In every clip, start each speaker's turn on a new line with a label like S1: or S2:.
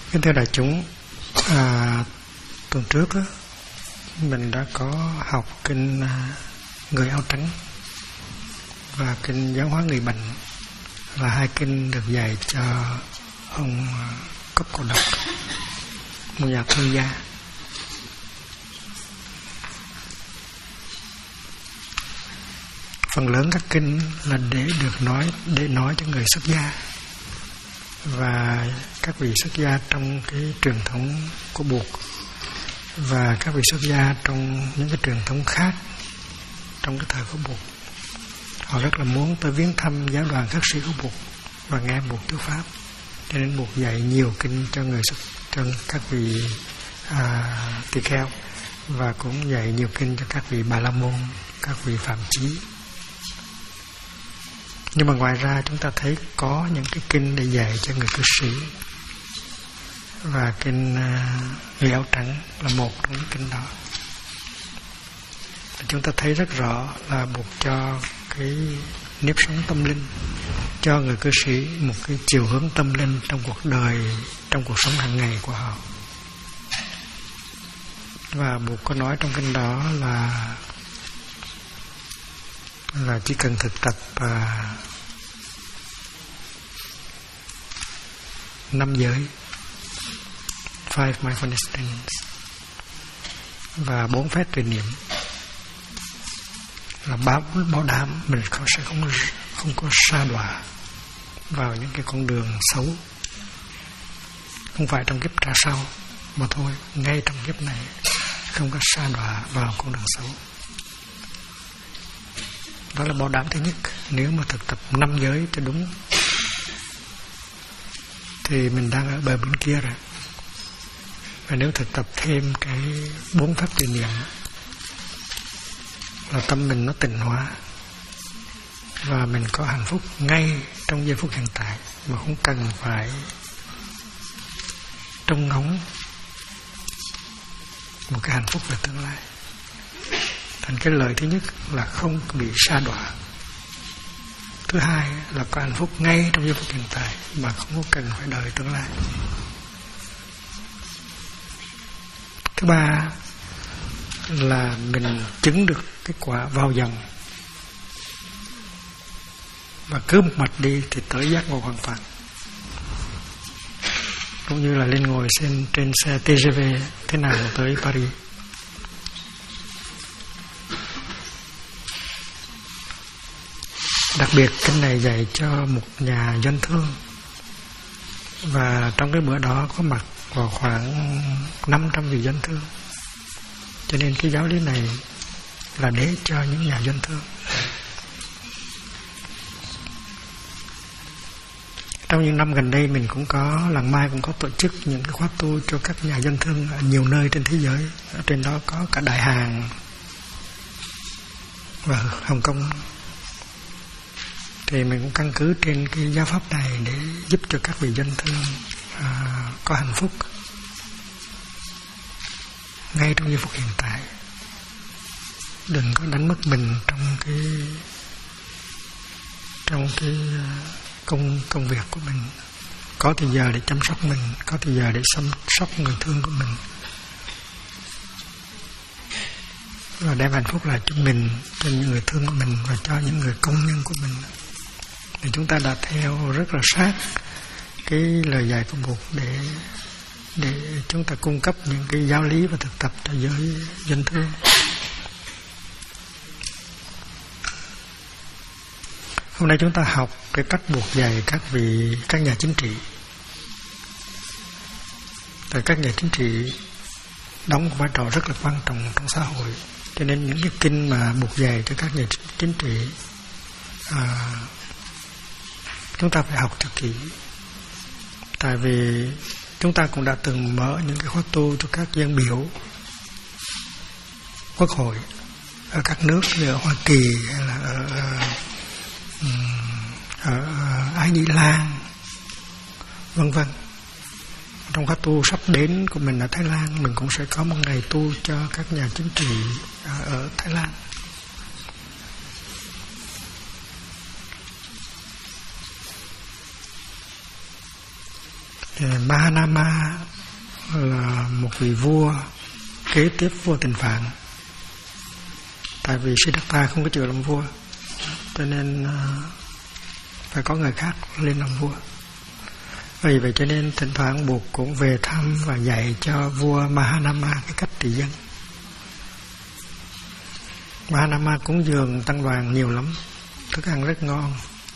S1: Kính thưa đại chúng, tuần trước đó, mình đã có học kinh Người áo trắng và kinh Giáo hóa người bệnh, là hai kinh được dạy cho ông Cốc Cổ Độc, một nhà thương gia. Phần lớn các kinh là để nói cho người xuất gia và các vị xuất gia trong cái truyền thống của Bụt và các vị xuất gia trong những cái truyền thống khác trong cái thời của Bụt. Họ rất là muốn tới viếng thăm giáo đoàn khất sĩ của Bụt và nghe Bụt thuyết pháp, cho nên Bụt dạy nhiều kinh cho các vị tỳ kheo, và cũng dạy nhiều kinh cho các vị Bà La Môn, các vị Phạm Chí. Nhưng mà ngoài ra chúng ta thấy có những cái kinh để dạy cho người cư sĩ, và kinh Người áo trắng là một trong những kinh đó. Chúng ta thấy rất rõ là Bụt cho cái nếp sống tâm linh, cho người cư sĩ một cái chiều hướng tâm linh trong cuộc đời, trong cuộc sống hàng ngày của họ. Và Bụt có nói trong kinh đó là chỉ cần thực tập 5 giới, 5 mindfulness things, và 4 phép tuệ niệm, là bảo đảm mình sẽ không có sa đọa vào những cái con đường xấu, không phải trong kiếp trả sau mà thôi, ngay trong kiếp này không có sa đọa vào con đường xấu. Đó là bảo đảm thứ nhất. Nếu mà thực tập 5 giới cho đúng thì mình đang ở bờ bên kia rồi. Và nếu thực tập thêm cái 4 pháp tuệ niệm là tâm mình nó tịnh hóa và mình có hạnh phúc ngay trong giây phút hiện tại, mà không cần phải trông ngóng một cái hạnh phúc về tương lai. Thành cái lợi thứ nhất là không bị sa đọa. Thứ hai là có hạnh phúc ngay trong giây phút hiện tại mà không có cần phải đợi tương lai. Thứ ba là mình chứng được cái quả vào dòng, và cứ một mạch đi thì tới giác ngộ hoàn toàn. Cũng như là lên ngồi trên xe TGV thế nào tới Paris. Đặc biệt kinh này dạy cho một nhà doanh thương, và trong cái bữa đó có mặt vào khoảng 500 vị doanh thương. Cho nên cái giáo lý này là để cho những nhà doanh thương. Trong những năm gần đây mình cũng có, Làng Mai cũng có tổ chức những cái khóa tu cho các nhà doanh thương ở nhiều nơi trên thế giới. Ở trên đó có cả Đại Hàn và Hồng Kông. Thì mình cũng căn cứ trên cái giáo pháp này để giúp cho các vị doanh thương có hạnh phúc ngay trong giây phút hiện tại. Đừng có đánh mất mình trong cái công việc của mình. Có thời giờ để chăm sóc mình, có thời giờ để chăm sóc người thương của mình, và đem hạnh phúc lại cho mình, cho những người thương của mình, và cho những người công nhân của mình. Thì chúng ta đã theo rất là sát cái lời dạy của Bụt để chúng ta cung cấp những cái giáo lý và thực tập cho giới doanh thương. Hôm nay chúng ta học cái cách Bụt dạy các nhà chính trị. Tại các nhà chính trị đóng một vai trò rất là quan trọng trong xã hội. Cho nên những cái kinh mà Bụt dạy cho các nhà chính trị chúng ta phải học thật kỹ. Tại vì chúng ta cũng đã từng mở những cái khóa tu cho các dân biểu quốc hội ở các nước như ở Hoa Kỳ hay là ở Ái Nhĩ Lan, vân vân. Trong khóa tu sắp đến của mình ở Thái Lan, mình cũng sẽ có một ngày tu cho các nhà chính trị ở Thái Lan. Mahanama là một vị vua kế tiếp vua Tịnh Phạn. Tại vì Siddhartha không có chịu làm vua, cho nên phải có người khác lên làm vua. Vì vậy cho nên thỉnh thoảng buộc cũng về thăm và dạy cho vua Mahanama cái cách trị dân. Mahanama cúng dường tăng đoàn nhiều lắm, thức ăn rất ngon.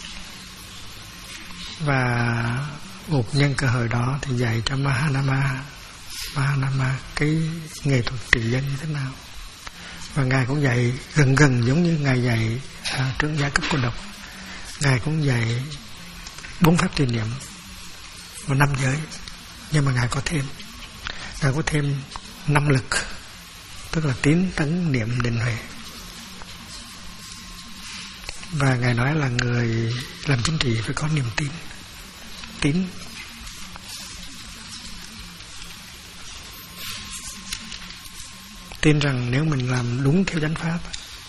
S1: Và buộc nhân cơ hội đó thì dạy cho Mahanama cái nghệ thuật trị dân như thế nào. Và Ngài cũng dạy gần giống như Ngài dạy trưởng giả cấp cô độc. Ngài cũng dạy 4 pháp trì niệm và 5 giới. Nhưng mà Ngài có thêm 5 lực, tức là tín, tấn, niệm, định, huệ. Và Ngài nói là người làm chính trị phải có niềm tin. Tin rằng nếu mình làm đúng theo chánh pháp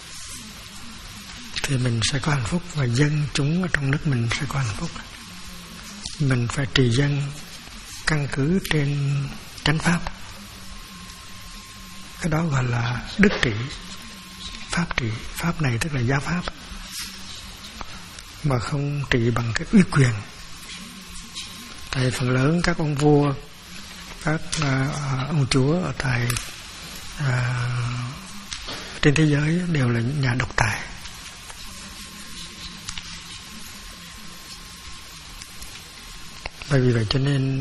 S1: thì mình sẽ có hạnh phúc, và dân chúng ở trong nước mình sẽ có hạnh phúc. Mình phải trì dân căn cứ trên chánh pháp. Cái đó gọi là đức trị, pháp trị. Pháp này tức là giáo pháp, mà không trị bằng cái uy quyền. Tại phần lớn các ông vua, các ông chúa ở tại trên thế giới đều là những nhà độc tài. Bởi vì vậy cho nên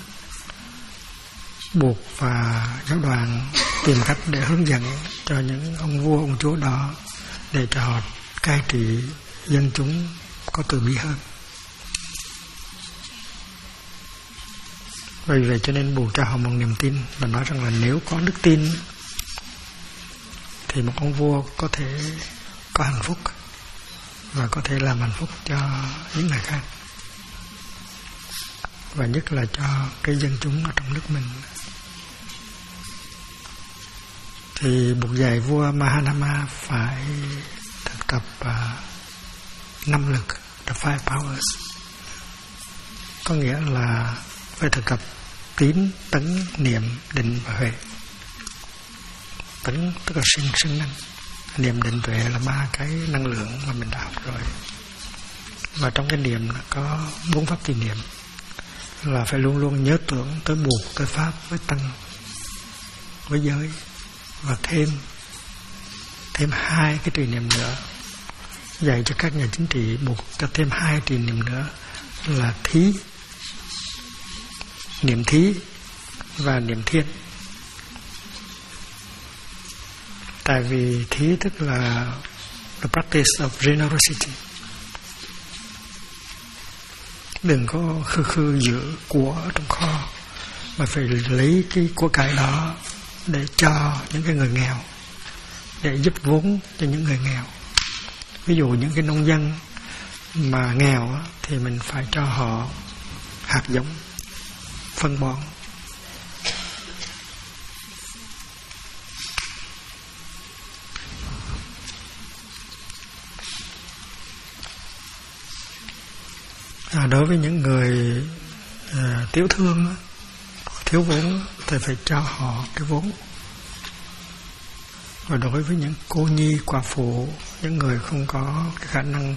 S1: buộc và giáo đoàn tìm cách để hướng dẫn cho những ông vua, ông chúa đó, để cho họ cai trị dân chúng có từ bi hơn. Bởi vì vậy cho nên buộc cho họ một niềm tin, và nói rằng là nếu có đức tin thì một ông vua có thể có hạnh phúc và có thể làm hạnh phúc cho những người khác, và nhất là cho cái dân chúng ở trong nước mình. Thì buộc dạy vua Mahanama phải thực tập 5 lực, the 5 powers. Có nghĩa là phải thực tập tín, tấn, niệm, định và huệ. Tấn tức là sinh năng, niệm, định, tuệ là 3 cái năng lượng mà mình đã học rồi. Và trong cái niệm là có 4 pháp trì niệm, là phải luôn luôn nhớ tưởng tới buộc, tới pháp, với tăng, với giới, và thêm 2 cái trì niệm nữa. Dạy cho các nhà chính trị buộc cho thêm 2 trì niệm nữa là thí, niệm thí và niệm thiên. Tại vì thí tức là the practice of generosity. Đừng có khư giữ của ở trong kho, mà phải lấy cái của cải đó để cho những cái người nghèo, để giúp vốn cho những người nghèo. Ví dụ những cái nông dân mà nghèo thì mình phải cho họ hạt giống, phân bón. Đối với những người tiểu thương, thiếu vốn thì phải cho họ cái vốn. Và đối với những cô nhi, quả phụ, những người không có cái khả năng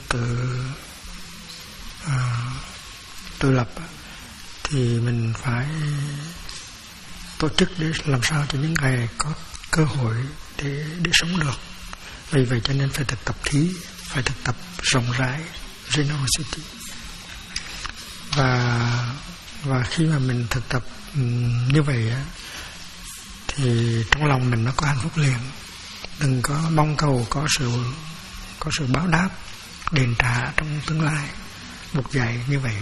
S1: tự lập, thì mình phải tổ chức để làm sao cho những người có cơ hội để sống được. Vì vậy cho nên phải thực tập thí, phải thực tập rộng rãi, generosity. Và khi mà mình thực tập như vậy thì trong lòng mình nó có hạnh phúc liền. Đừng có mong cầu có sự báo đáp, đền trả trong tương lai. Buộc dạy như vậy.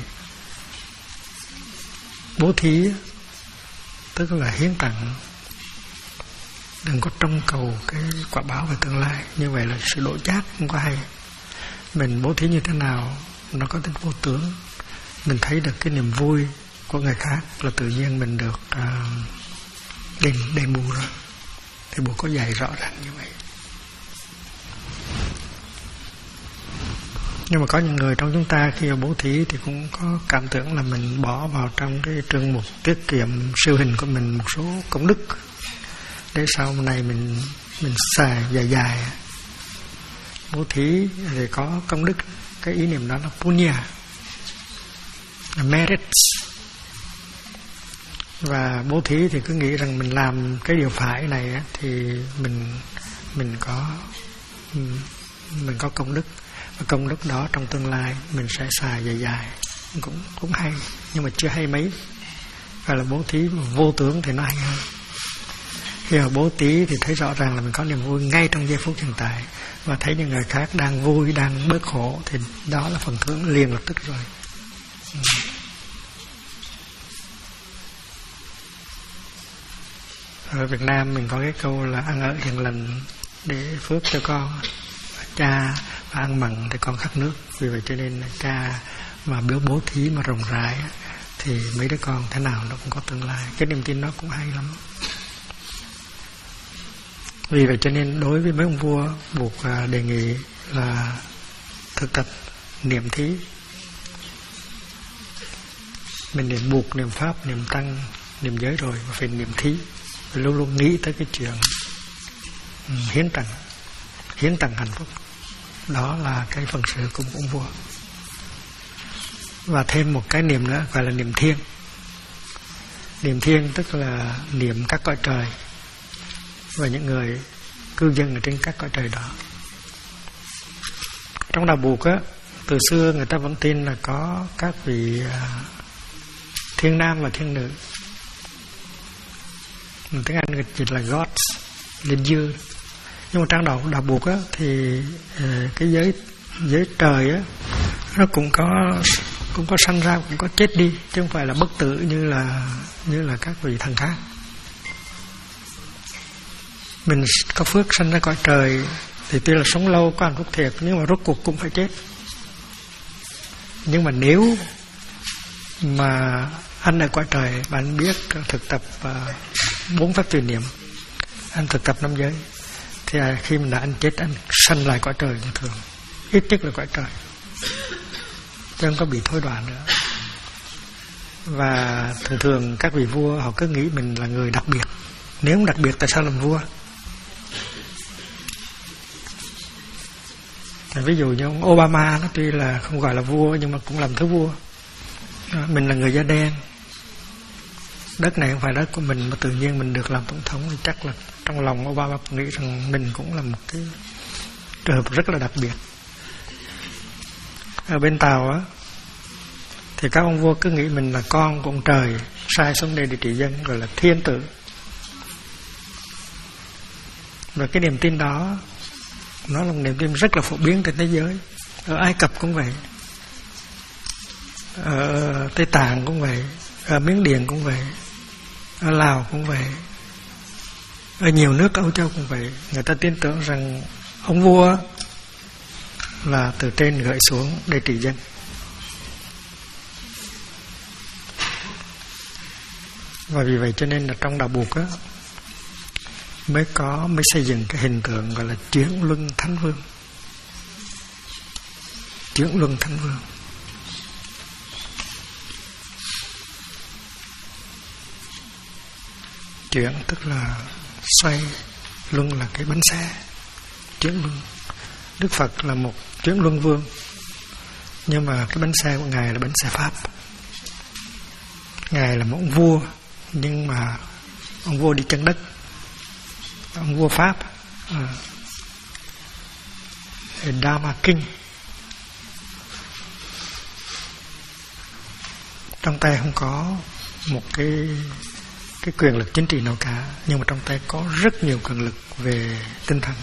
S1: Bố thí tức là hiến tặng. Đừng có trông cầu cái quả báo về tương lai. Như vậy là sự đổi chác không có hay. Mình bố thí như thế nào nó có tính vô tướng. Mình thấy được cái niềm vui của người khác là tự nhiên mình được đền bù rồi. Thì Bụt có dạy rõ ràng như vậy. Nhưng mà có những người trong chúng ta khi mà bố thí thì cũng có cảm tưởng là mình bỏ vào trong cái trường mục tiết kiệm siêu hình của mình một số công đức để sau này mình xài dài dài. Bố thí thì có công đức, cái ý niệm đó là punya, là merits. Và bố thí thì cứ nghĩ rằng mình làm cái điều phải này thì mình có công đức, và công đức đó trong tương lai mình sẽ xài dài dài, cũng hay, nhưng mà chưa hay mấy. Gọi là bố thí vô tướng thì nó hay hơn. Khi mà bố thí thì thấy rõ ràng là mình có niềm vui ngay trong giây phút hiện tại, và thấy những người khác đang vui, đang bớt khổ, thì đó là phần thưởng liền lập tức rồi. Ở Việt Nam mình có cái câu là ăn ở hiền lành để phước cho con. Cha mà ăn mặn thì con khát nước. Vì vậy cho nên cha mà bố thí mà rộng rãi thì mấy đứa con thế nào nó cũng có tương lai. Cái niềm tin đó cũng hay lắm. Vì vậy cho nên đối với mấy ông vua, buộc đề nghị là thực tập niệm thí. Mình niệm buộc, niệm pháp, niệm tăng, niệm giới rồi, mà phải niệm thí. Luôn luôn nghĩ tới cái chuyện hiến tặng hạnh phúc. Đó là cái phần sự của ông vua. Và thêm một cái niệm nữa gọi là niệm thiên. Niệm thiên tức là niệm các cõi trời và những người cư dân ở trên các cõi trời đó. Trong đạo Buộc á, từ xưa người ta vẫn tin là có các vị thiên nam và thiên nữ. Tiếng Anh dịch là gods, linh dương. Nhưng mà trong đạo Buộc á thì cái giới trời á nó cũng có sanh ra, cũng có chết đi, chứ không phải là bất tử như là các vị thần khác. Mình có phước sanh ra cõi trời thì tuy là sống lâu, có hạnh phúc thiệt, nhưng mà rốt cuộc cũng phải chết. Nhưng mà nếu mà anh ở cõi trời, bạn biết thực tập 4 pháp tùy niệm, anh thực tập 5 giới, thì khi mình đã anh chết, anh sanh lại cõi trời như thường, ít nhất là cõi trời, chứ không có bị thối đoạn nữa. Và thường các vị vua họ cứ nghĩ mình là người đặc biệt. Nếu không đặc biệt tại sao làm vua? Ví dụ như ông Obama, nó tuy là không gọi là vua nhưng mà cũng làm thứ vua. Mình là người da đen, đất này không phải đất của mình, mà tự nhiên mình được làm tổng thống, thì chắc là trong lòng Obama nghĩ rằng mình cũng là một cái trường hợp rất là đặc biệt. Ở bên Tàu á thì các ông vua cứ nghĩ mình là con của ông trời sai xuống đây để trị dân, gọi là thiên tử. Và cái niềm tin đó nó là một niềm tin rất là phổ biến trên thế giới. Ở Ai Cập cũng vậy, ở Tây Tạng cũng vậy, ở Miến Điện cũng vậy, ở Lào cũng vậy, ở nhiều nước Âu Châu cũng vậy. Người ta tin tưởng rằng ông vua là từ trên gửi xuống để trị dân. Và vì vậy cho nên là trong đạo Buộc á mới xây dựng cái hình tượng gọi là chuyển luân thánh vương. Chuyển luân thánh vương. Chuyển tức là xoay, luân là cái bánh xe. Chuyển luân. Đức Phật là một chuyển luân vương, nhưng mà cái bánh xe của Ngài là bánh xe Pháp. Ngài là một ông vua, nhưng mà ông vua đi chân đất, ông vua Pháp, Dharma King. Trong tay không có một cái quyền lực chính trị nào cả, nhưng mà trong tay có rất nhiều quyền lực về tinh thần.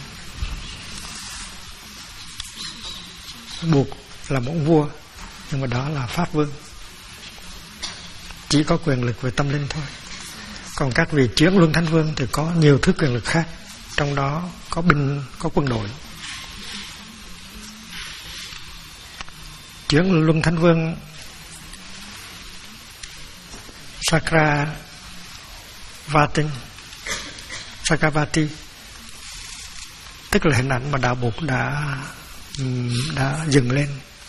S1: Buộc là một vua, nhưng mà đó là Pháp vương, chỉ có quyền lực về tâm linh thôi. Còn các vị chuyển luân thánh vương thì có nhiều thứ quyền lực khác, trong đó có binh, có quân đội. Chuyển luân thánh vương Sakravati, tức là hình ảnh mà đạo Buộc đã dựng lên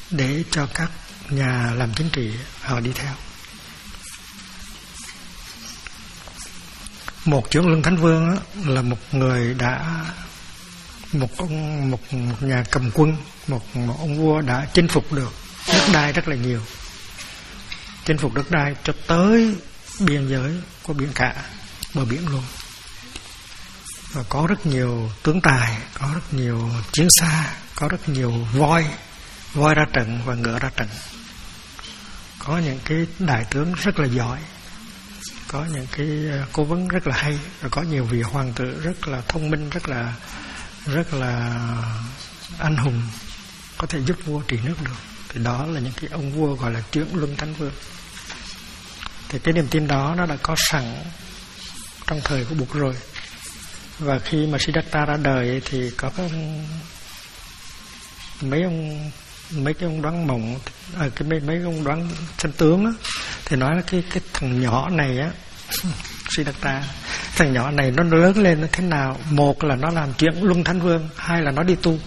S1: để cho các nhà làm chính trị họ đi theo. Một Chuyển Luân Thánh Vương là một người đã một nhà cầm quân, một ông vua đã chinh phục được đất đai rất là nhiều, chinh phục đất đai cho tới biên giới của biển cả, bờ biển luôn, và có rất nhiều tướng tài, có rất nhiều chiến xa, có rất nhiều voi ra trận và ngựa ra trận, có những cái đại tướng rất là giỏi, có những cái cố vấn rất là hay, và có nhiều vị hoàng tử rất là thông minh, rất là anh hùng, có thể giúp vua trị nước được. Thì đó là những cái ông vua gọi là Chuyển Luân Thánh Vương. Thì cái niềm tin đó nó đã có sẵn trong thời của Bụt rồi. Và khi mà Siddhartha ra đời thì có mấy cái ông đoán mộng, mấy ông đoán chân tướng á, thì nói là cái thằng nhỏ này á, Siddhartha, thằng nhỏ này nó lớn lên nó thế nào? Một là nó làm Chuyển Luân Thánh Vương, hai là nó đi tu.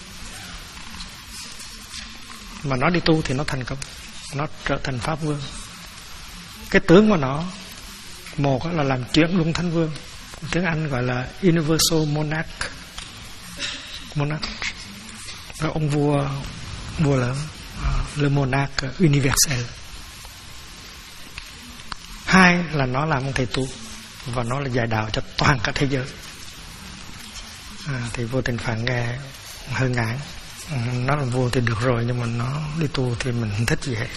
S1: Mà nó đi tu thì nó thành công, nó trở thành Pháp Vương. Cái tướng của nó, một là làm Chuyển Luân Thánh Vương, tiếng Anh gọi là Universal Monarch. Đó, ông vua lớn, le monarque universel. Hai là nó làm ông thầy tu, và nó là dạy đạo cho toàn cả thế giới. Thì vua Tịnh Phạn nghe hơi ngại, nó làm vua thì được rồi, nhưng mà nó đi tu thì mình không thích gì hết.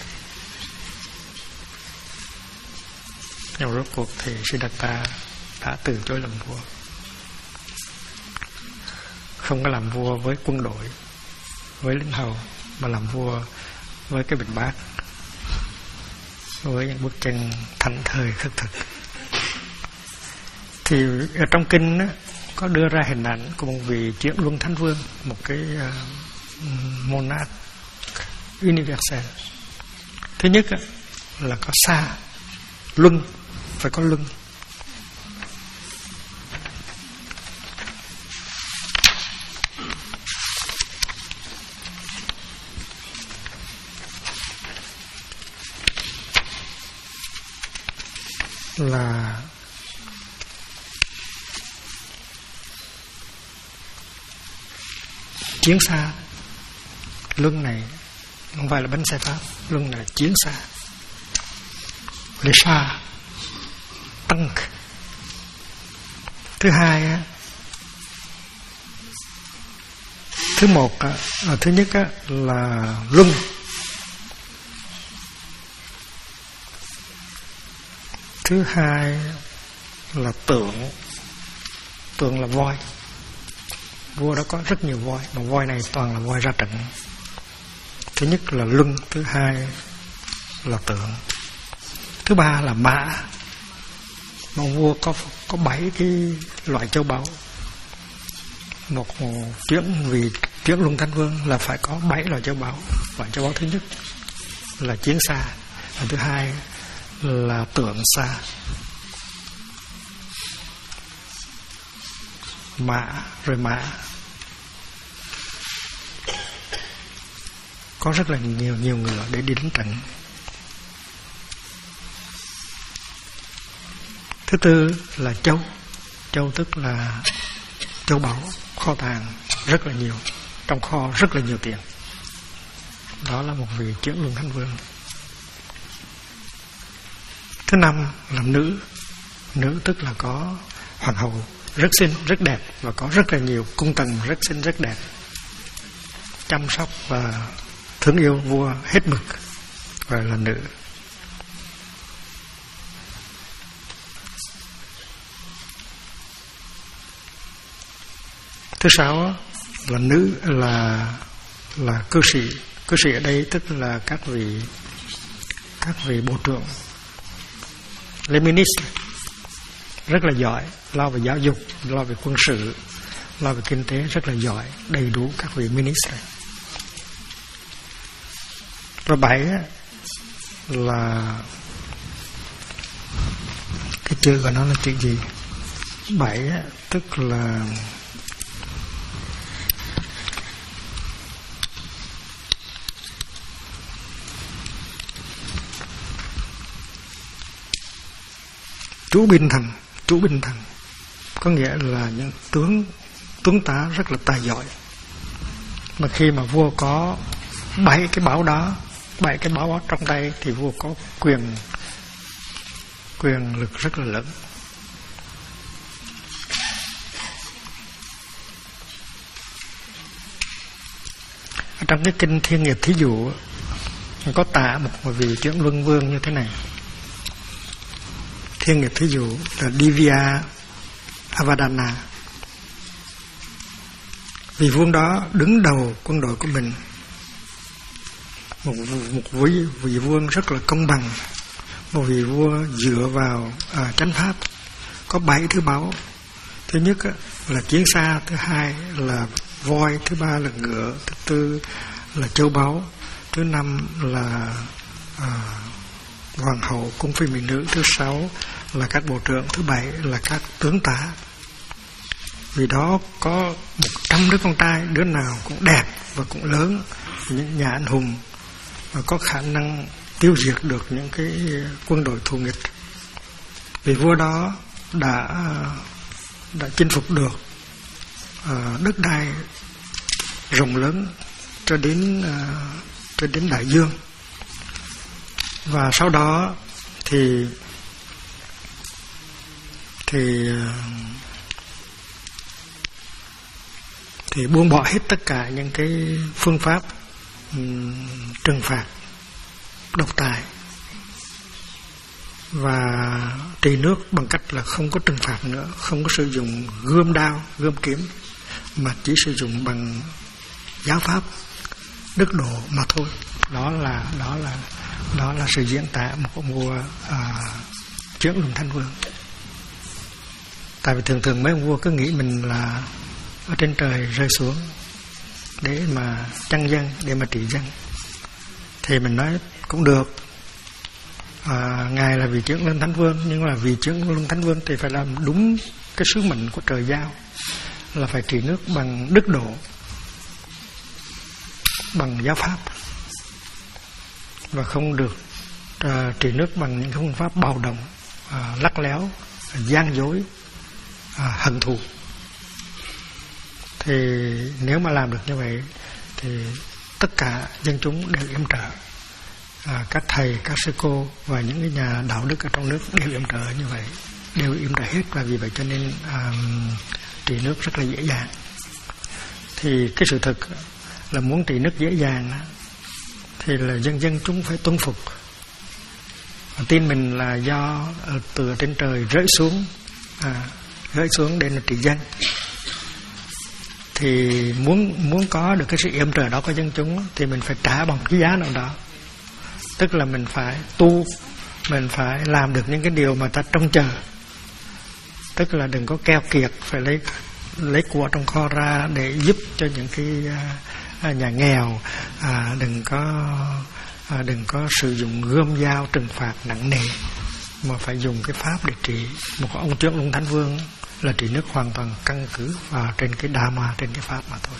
S1: Nhưng rốt cuộc thì Siddhartha đã từ chối làm vua, không có làm vua với quân đội, với lính hầu, mà làm vua với cái bình bát, với những bước chân thảnh thơi khất thực. Thì ở trong kinh đó, có đưa ra hình ảnh của một vị Chuyển Luân Thánh Vương, một cái monarch universal. Thứ nhất là có xa, luân, phải có luân. Là chiến xa. Luân này không phải là bánh xe Pháp, luân là chiến xa. Le xa, tank. Thứ hai á, thứ một á, thứ nhất á, là luân. Thứ hai là tượng. Tượng là voi. Vua đã có rất nhiều voi, mà voi này toàn là voi ra trận. Thứ nhất là luân, thứ hai là tượng, thứ ba là mã. Mà vua có 7 cái loại châu báu. Một Chuyển Luân Thánh Vương là phải có 7 loại châu báu. Loại châu báu thứ nhất là chiến xa, và thứ hai là tượng xa. Mã, rồi mã có rất là nhiều ngựa để đi đánh trận. Thứ tư là châu. Châu tức là châu báu, kho tàng rất là nhiều, trong kho rất là nhiều tiền. Đó là một vị Chuyển Luân Thánh Vương. Thứ năm là nữ. Nữ tức là có hoàng hậu rất xinh, rất đẹp, và có rất là nhiều cung tần rất xinh, rất đẹp, chăm sóc và thương yêu vua hết mực, gọi là nữ. Thứ sáu là nữ, là cư sĩ. Cư sĩ ở đây tức là các vị bộ trưởng, les ministres, rất là giỏi, lo về giáo dục, lo về quân sự, lo về kinh tế, rất là giỏi, đầy đủ các vị minister. Và 7 là cái chữ của nó là chữ gì? 7 tức là Chủ binh thần có nghĩa là những tướng tá rất là tài giỏi. Mà khi mà vua có 7 cái báo đó trong tay thì vua có quyền lực rất là lớn. Ở trong cái kinh Thiên Nghiệp Thí Dụ có tả một vị Chuyển Luân Vương như thế này. Thiên Nghiệp Thí Dụ là Divya Avadana. Vị vương đó đứng đầu quân đội của mình, một vị vương rất là công bằng, một vị vua dựa vào chánh pháp, có 7 thứ báu. Thứ nhất là chiến xa, thứ hai là voi, thứ ba là ngựa, thứ tư là châu báu, thứ năm là hoàng hậu cung phi mỹ nữ, thứ sáu là các bộ trưởng, thứ bảy là các tướng tá. Vì đó có 100 đứa con trai, đứa nào cũng đẹp và cũng lớn, những nhà anh hùng và có khả năng tiêu diệt được những cái quân đội thù nghịch. Vì vua đó đã chinh phục được đất đai rộng lớn cho đến đại dương. Và sau đó thì buông bỏ hết tất cả những cái phương pháp trừng phạt độc tài và trị nước bằng cách là không có trừng phạt nữa, không có sử dụng gươm đao, gươm kiếm, mà chỉ sử dụng bằng giáo pháp đức độ mà thôi. Đó là sự diễn tả một ông vua Chuyển Luân Thánh Vương. Tại vì thường mấy ông vua cứ nghĩ mình là ở trên trời rơi xuống để mà chăn dân, để mà trị dân. Thì mình nói cũng được, ngài là vị Chuyển Luân Thánh Vương, nhưng mà vị Chuyển Luân Thánh Vương thì phải làm đúng cái sứ mệnh của trời giao, là phải trị nước bằng đức độ, bằng giáo pháp, và không được trị nước bằng những phương pháp bạo động, lắc léo, gian dối, hận thù. Thì nếu mà làm được như vậy thì tất cả dân chúng đều yểm trợ, các thầy, các sư cô và những cái nhà đạo đức ở trong nước đều yểm trợ như vậy, đều yểm trợ hết. Và vì vậy cho nên trị nước rất là dễ dàng. Thì cái sự thực là muốn trị nước dễ dàng thì là dân chúng phải tuân phục, tin mình là do từ trên trời rơi xuống để là trị dân. Thì muốn có được cái sự yểm trợ đó của dân chúng thì mình phải trả bằng cái giá nào đó. Tức là mình phải tu, mình phải làm được những cái điều mà ta trông chờ. Tức là đừng có keo kiệt, phải lấy của trong kho ra để giúp cho những cái nhà nghèo, đừng có sử dụng gươm dao trừng phạt nặng nề, mà phải dùng cái pháp để trị. Một ông Chuyển Luân Thánh Vương là trị nước hoàn toàn căn cứ vào trên cái Dharma, trên cái pháp mà thôi.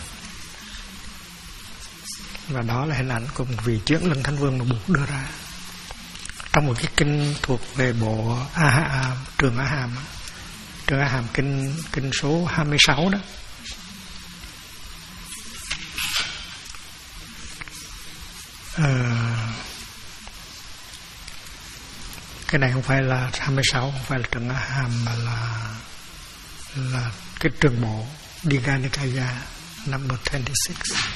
S1: Và đó là hình ảnh của một vị Chuyển Luân Thánh Vương mà Bụt đưa ra trong một cái kinh thuộc về bộ Trường A Hàm. Trường A Hàm kinh số 26 đó. Cái này không phải là 26, không phải là Trường A Hàm, mà là cái trường bộ Digha Nikaya number 26.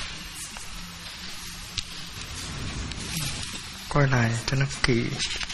S1: Coi lại cho nó kỹ.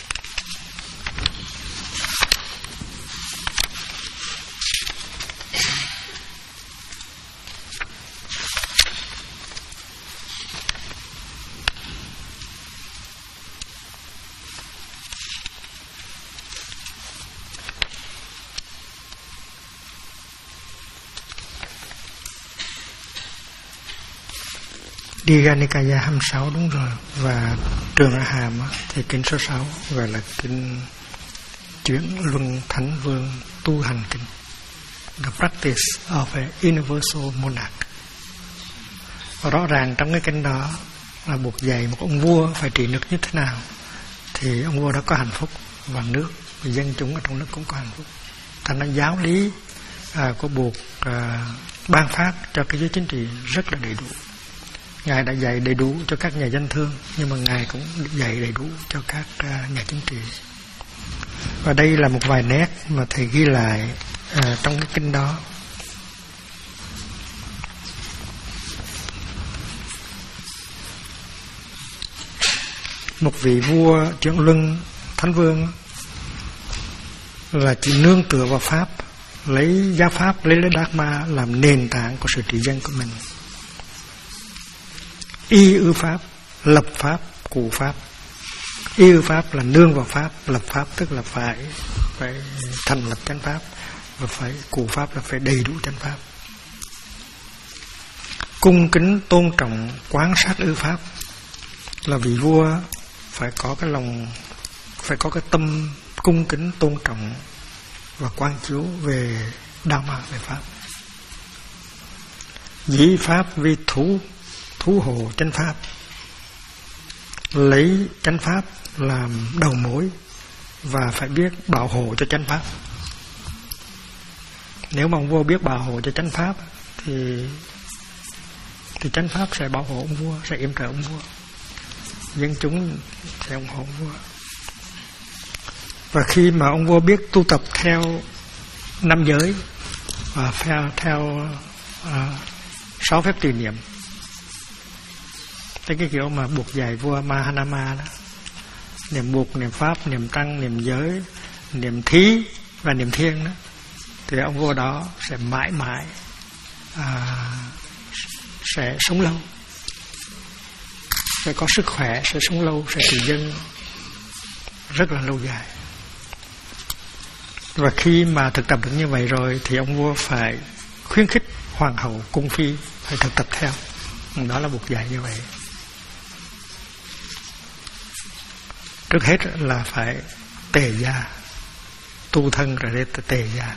S1: Digha Nikaya 26 đúng rồi. Và Trường A Hàm thì kinh số 6 gọi là kinh Chuyển Luân Thánh Vương tu hành kinh, The Practice of an Universal Monarch. Và rõ ràng trong cái kinh đó là buộc dạy một ông vua phải trị nước như thế nào thì ông vua đó có hạnh phúc và nước dân chúng ở trong nước cũng có hạnh phúc. Thành ra giáo lý của Bụt ban phát cho cái giới chính trị rất là đầy đủ. Ngài đã dạy đầy đủ cho các nhà danh thương, nhưng mà Ngài cũng dạy đầy đủ cho các nhà chính trị. Và đây là một vài nét mà Thầy ghi lại trong cái kinh đó. Một vị vua Chuyển Luân Thánh Vương là chỉ nương tựa vào Pháp, lấy giáo Pháp, lấy Dharma làm nền tảng của sự trị dân của mình. Y ư Pháp, lập Pháp, cụ Pháp. Y ư Pháp là nương vào Pháp, lập Pháp tức là phải thành lập chánh Pháp, và phải cụ Pháp là phải đầy đủ chánh Pháp. Cung kính tôn trọng quán sát ư Pháp là vị vua phải có cái lòng, phải có cái tâm cung kính tôn trọng và quan chiếu về Dharma, về Pháp. Dĩ Pháp vi thú hộ chánh Pháp, lấy chánh Pháp làm đầu mối và phải biết bảo hộ cho chánh Pháp. Nếu mà ông vua biết bảo hộ cho chánh Pháp thì chánh Pháp sẽ bảo hộ ông vua, sẽ yểm trợ ông vua, dân chúng sẽ ủng hộ ông vua. Và khi mà ông vua biết tu tập theo 5 giới và theo 6 phép trì niệm, cái kiểu mà buộc dạy vua Mahanama đó, niệm buộc, niệm Pháp, niệm Tăng, niệm giới, niệm thí và niệm thiên đó, thì ông vua đó sẽ mãi mãi sẽ sống lâu, sẽ có sức khỏe, sẽ sống lâu, sẽ trị dân rất là lâu dài. Và khi mà thực tập được như vậy rồi thì ông vua phải khuyến khích hoàng hậu cung phi phải thực tập theo. Đó là buộc dạy như vậy. Trước hết là phải tề gia, tu thân rồi để tề gia.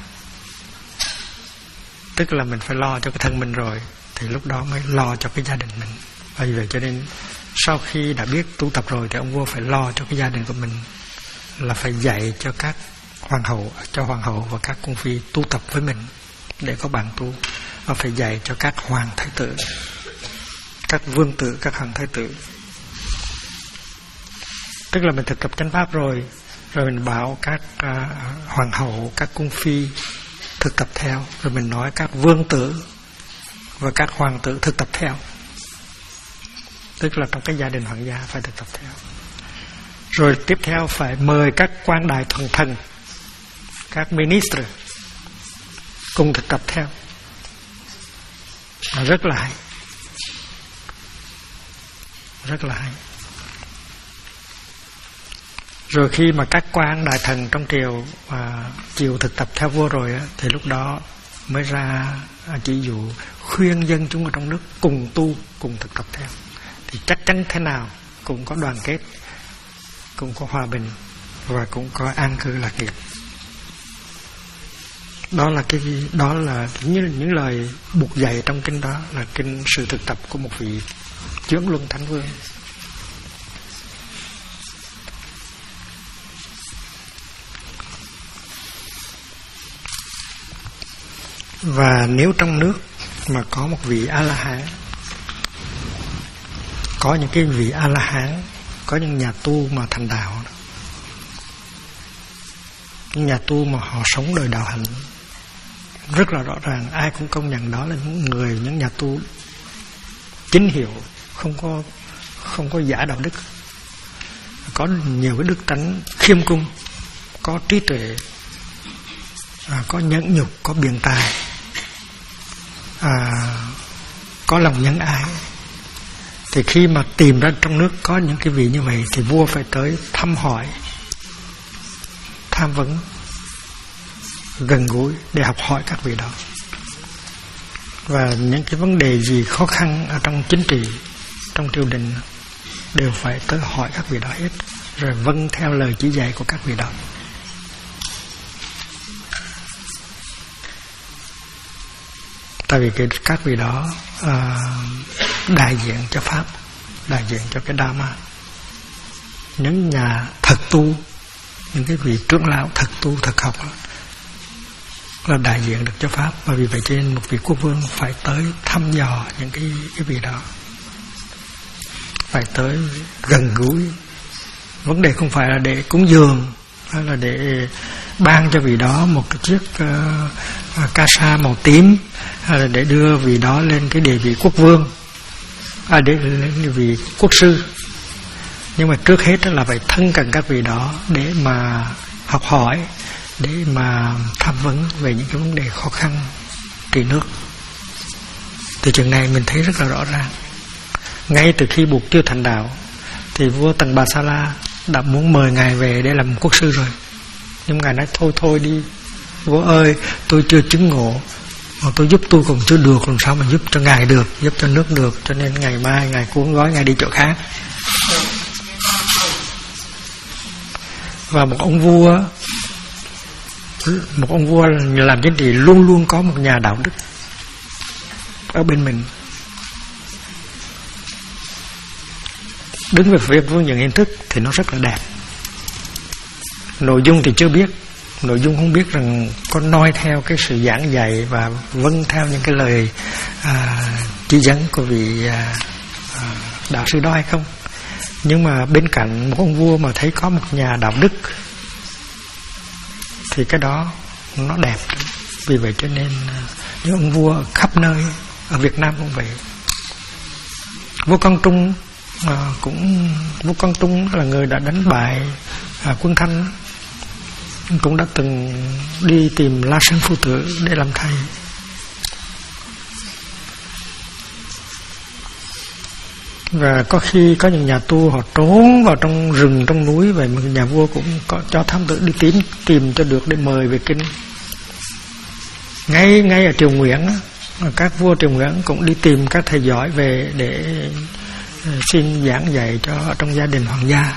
S1: Tức là mình phải lo cho cái thân mình rồi thì lúc đó mới lo cho cái gia đình mình. Vì vậy cho nên sau khi đã biết tu tập rồi thì ông vua phải lo cho cái gia đình của mình, là phải dạy cho các hoàng hậu và các cung phi tu tập với mình để có bằng tu, và phải dạy cho các hoàng thái tử, các vương tử, các hoàng thái tử. Tức là mình thực tập chánh Pháp rồi mình bảo các hoàng hậu, các cung phi thực tập theo, rồi mình nói các vương tử và các hoàng tử thực tập theo. Tức là trong cái gia đình hoàng gia phải thực tập theo. Rồi tiếp theo phải mời các quan đại thần thần, các minister cùng thực tập theo. Rất là hay, rất là hay. Rồi khi mà các quan đại thần trong triều chịu thực tập theo vua rồi thì lúc đó mới ra chỉ dụ khuyên dân chúng ở trong nước cùng tu, cùng thực tập theo, thì chắc chắn thế nào cũng có đoàn kết, cũng có hòa bình và cũng có an cư lạc nghiệp. Đó là những lời buộc dạy trong kinh đó, là kinh sự thực tập của một vị Chuyển Luân Thánh Vương. Và nếu trong nước mà có một vị A-la-hán, có những cái vị A-la-hán, có những nhà tu mà thành đạo, những nhà tu mà họ sống đời đạo hạnh rất là rõ ràng, ai cũng công nhận đó là những nhà tu chính hiệu, không có giả đạo đức, có nhiều cái đức tánh khiêm cung, có trí tuệ, có nhẫn nhục, có biện tài, có lòng nhân ái. Thì khi mà tìm ra trong nước có những cái vị như vậy thì vua phải tới thăm hỏi, tham vấn, gần gũi để học hỏi các vị đó. Và những cái vấn đề gì khó khăn ở trong chính trị, trong triều đình đều phải tới hỏi các vị đó hết, rồi vâng theo lời chỉ dạy của các vị đó. Tại vì các vị đó đại diện cho Pháp, đại diện cho cái Dharma. Những nhà thật tu những cái vị trưởng lão thật tu thật học là đại diện được cho pháp. Và vì vậy cho nên một vị quốc vương phải tới thăm dò những cái vị đó, phải tới gần gũi. Vấn đề không phải là để cúng dường hay là để ban cho vị đó một cái chiếc ca sa màu tím, hay là để đưa vị đó lên cái địa vị quốc vương, để lên địa vị quốc sư. Nhưng mà trước hết là phải thân cận các vị đó để mà học hỏi, để mà tham vấn về những cái vấn đề khó khăn trị nước. Từ trường này mình thấy rất là rõ ràng. Ngay từ khi buộc chưa thành đạo thì vua Tần Bà Sa La đã muốn mời ngài về để làm quốc sư rồi, nhưng ngài nói thôi đi vua ơi, tôi chưa chứng ngộ, mà tôi giúp tôi còn chưa được, làm sao mà giúp cho ngài được, giúp cho nước được. Cho nên ngày mai ngài cuốn gói ngài đi chỗ khác. Và một ông vua làm chính trị luôn luôn có một nhà đạo đức ở bên mình. Đứng về phía phương diện hình thức thì nó rất là đẹp, nội dung thì chưa biết, nội dung không biết rằng có noi theo cái sự giảng dạy và vâng theo những cái lời chỉ dẫn của vị đạo sư đó hay không. Nhưng mà bên cạnh một ông vua mà thấy có một nhà đạo đức thì cái đó nó đẹp. Vì vậy cho nên những ông vua khắp nơi, ở Việt Nam cũng vậy. Vua Quang Trung vua Quang Trung là người đã đánh bại quân Thanh, cũng đã từng đi tìm La Sơn Phu Tử để làm thầy. Và có khi có những nhà tu họ trốn vào trong rừng, trong núi, vậy mà nhà vua cũng có cho thám tử đi tìm cho được để mời về kinh. Ngay ở Triều Nguyễn, các vua Triều Nguyễn cũng đi tìm các thầy giỏi về để xin giảng dạy cho trong gia đình hoàng gia.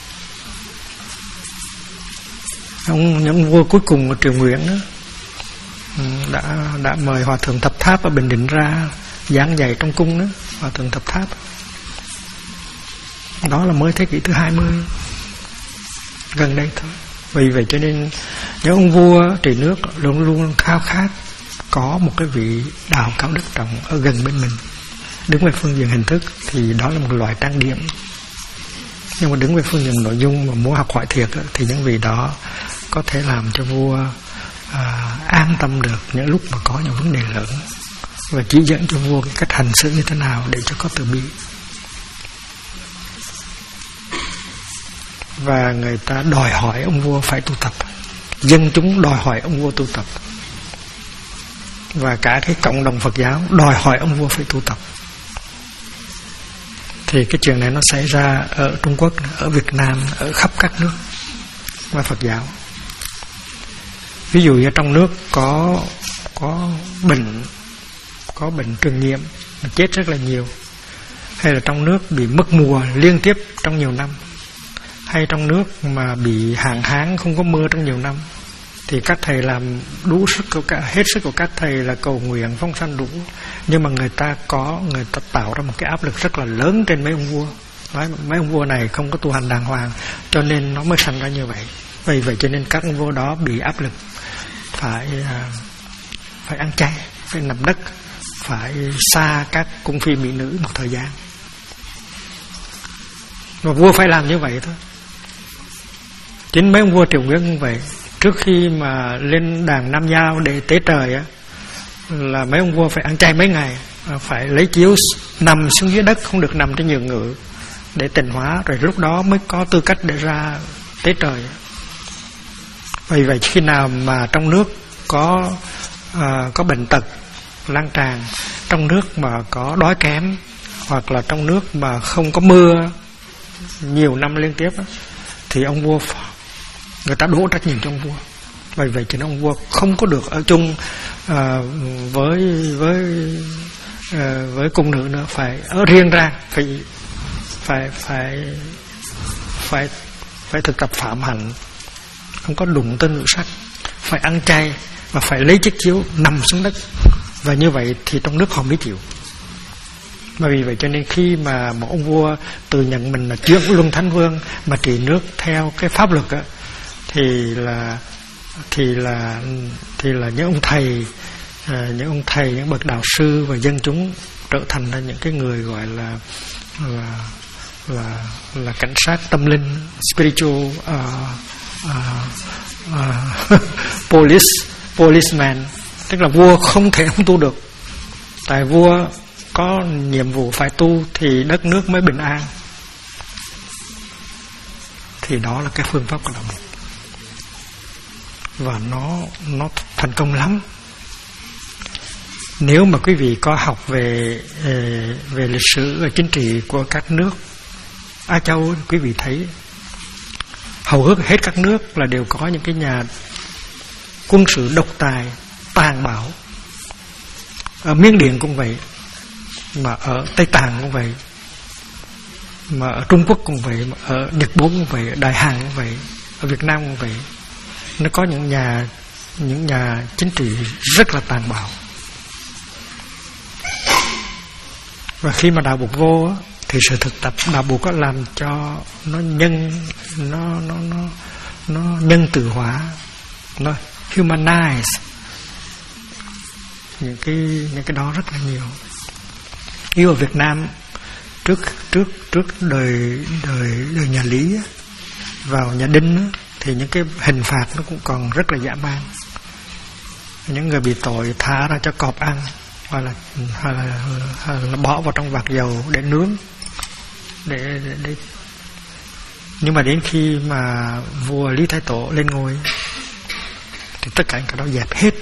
S1: Những vua cuối cùng của Triều Nguyễn đó, đã mời Hòa Thượng Thập Tháp ở Bình Định ra giảng dạy trong cung đó, Hòa Thượng Thập Tháp. Đó là mới thế kỷ thứ 20, gần đây thôi. Vì vậy cho nên những ông vua trị nước luôn luôn khao khát có một cái vị đạo cao đức trọng ở gần bên mình. Đứng về phương diện hình thức thì đó là một loại trang điểm, nhưng mà đứng về phương diện nội dung mà muốn học hỏi thiệt thì những vị đó có thể làm cho vua an tâm được những lúc mà có những vấn đề lớn, và chỉ dẫn cho vua cái cách hành xử như thế nào để cho có từ bi. Và người ta đòi hỏi ông vua phải tu tập, dân chúng đòi hỏi ông vua tu tập, và cả cái cộng đồng Phật giáo đòi hỏi ông vua phải tu tập. Thì cái chuyện này nó xảy ra ở Trung Quốc, ở Việt Nam, ở khắp các nước và Phật giáo. Ví dụ như trong nước có bệnh truyền nhiễm mà chết rất là nhiều, hay là trong nước bị mất mùa liên tiếp trong nhiều năm, hay trong nước mà bị hạn hán không có mưa trong nhiều năm, thì các thầy làm đủ sức hết sức của các thầy là cầu nguyện phóng sanh đủ, nhưng mà người ta tạo ra một cái áp lực rất là lớn trên mấy ông vua. Nói mấy ông vua này không có tu hành đàng hoàng, cho nên nó mới sanh ra như vậy. Vì vậy cho nên các ông vua đó bị áp lực phải ăn chay, phải nằm đất, phải xa các cung phi mỹ nữ một thời gian. Và vua phải làm như vậy thôi. Chính mấy ông vua Triều Nguyễn cũng vậy. Trước khi mà lên đàn Nam Giao để tế trời là mấy ông vua phải ăn chay mấy ngày, phải lấy chiếu nằm xuống dưới đất, không được nằm trên giường ngự để tịnh hóa, rồi lúc đó mới có tư cách để ra tế trời. Vì vậy khi nào mà trong nước có bệnh tật lan tràn, trong nước mà có đói kém, hoặc là trong nước mà không có mưa nhiều năm liên tiếp, thì ông vua người ta đổ trách nhiệm cho ông vua. Vì vậy cho nên ông vua không có được ở chung với cung nữ nữa, phải ở riêng ra, phải thực tập phạm hạnh, không có đụng tới nữ sắc, phải ăn chay và phải lấy chiếc chiếu nằm xuống đất. Và như vậy thì trong nước họ mới chịu. Mà vì vậy cho nên khi mà một ông vua tự nhận mình là chuyển luân thánh vương mà trị nước theo cái pháp luật thì là những ông thầy, những bậc đạo sư và dân chúng trở thành ra những cái người gọi là cảnh sát tâm linh, spiritual policeman. Tức là vua không thể không tu được, tại vua có nhiệm vụ phải tu thì đất nước mới bình an. Thì đó là cái phương pháp của đạo Bụt, và nó thành công lắm. Nếu mà quý vị có học về lịch sử và chính trị của các nước Á Châu, quý vị thấy hầu hết các nước là đều có những cái nhà quân sự độc tài, tàn bạo. Ở Miến Điện cũng vậy, mà ở Tây Tạng cũng vậy, mà ở Trung Quốc cũng vậy, mà ở Nhật Bản cũng vậy, ở Đại Hàn cũng vậy, ở Việt Nam cũng vậy. Nó có những nhà chính trị rất là tàn bạo. Và khi mà đạo Bụt vô thì sự thực tập đạo Bụt có làm cho nó nhân từ hóa, nó humanize những cái đó rất là nhiều. Như ở Việt Nam trước đời nhà Lý vào nhà Đinh thì những cái hình phạt nó cũng còn rất là dã man. Những người bị tội thả ra cho cọp ăn, hoặc là bỏ vào trong vạc dầu để nướng, để nhưng mà đến khi mà vua Lý Thái Tổ lên ngôi thì tất cả cái đó dẹp hết.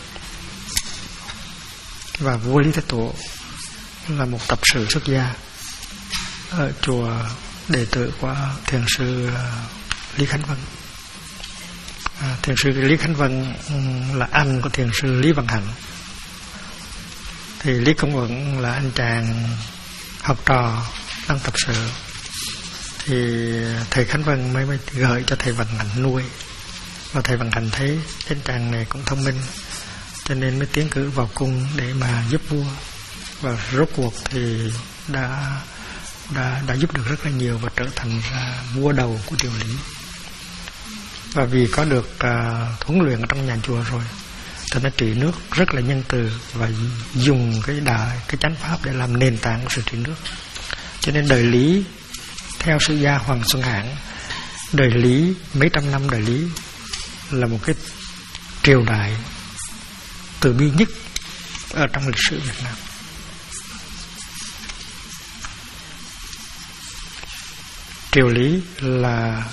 S1: Và vua Lý Thái Tổ là một tập sự xuất gia ở chùa, đệ tử của thiền sư Lý Khánh Vân. Thiền sư Lý Khánh Vân là anh của thiền sư Lý Văn Hạnh. Thì Lý Công Uẩn là anh chàng học trò đang tập sự. Thì thầy Khánh Vân mới gửi cho thầy Văn Hạnh nuôi. Và thầy Văn Hạnh thấy anh chàng này cũng thông minh, cho nên mới tiến cử vào cung để mà giúp vua. Và rốt cuộc thì đã giúp được rất là nhiều và trở thành ra vua đầu của triều Lý. Và vì có được huấn luyện ở trong nhà chùa rồi, thì nó trị nước rất là nhân từ và dùng cái chánh pháp để làm nền tảng của sự trị nước. Cho nên đời Lý, theo sư gia Hoàng Xuân Hãn, đời Lý, mấy trăm năm đời Lý là một cái triều đại từ bi nhất ở trong lịch sử Việt Nam. Triều Lý là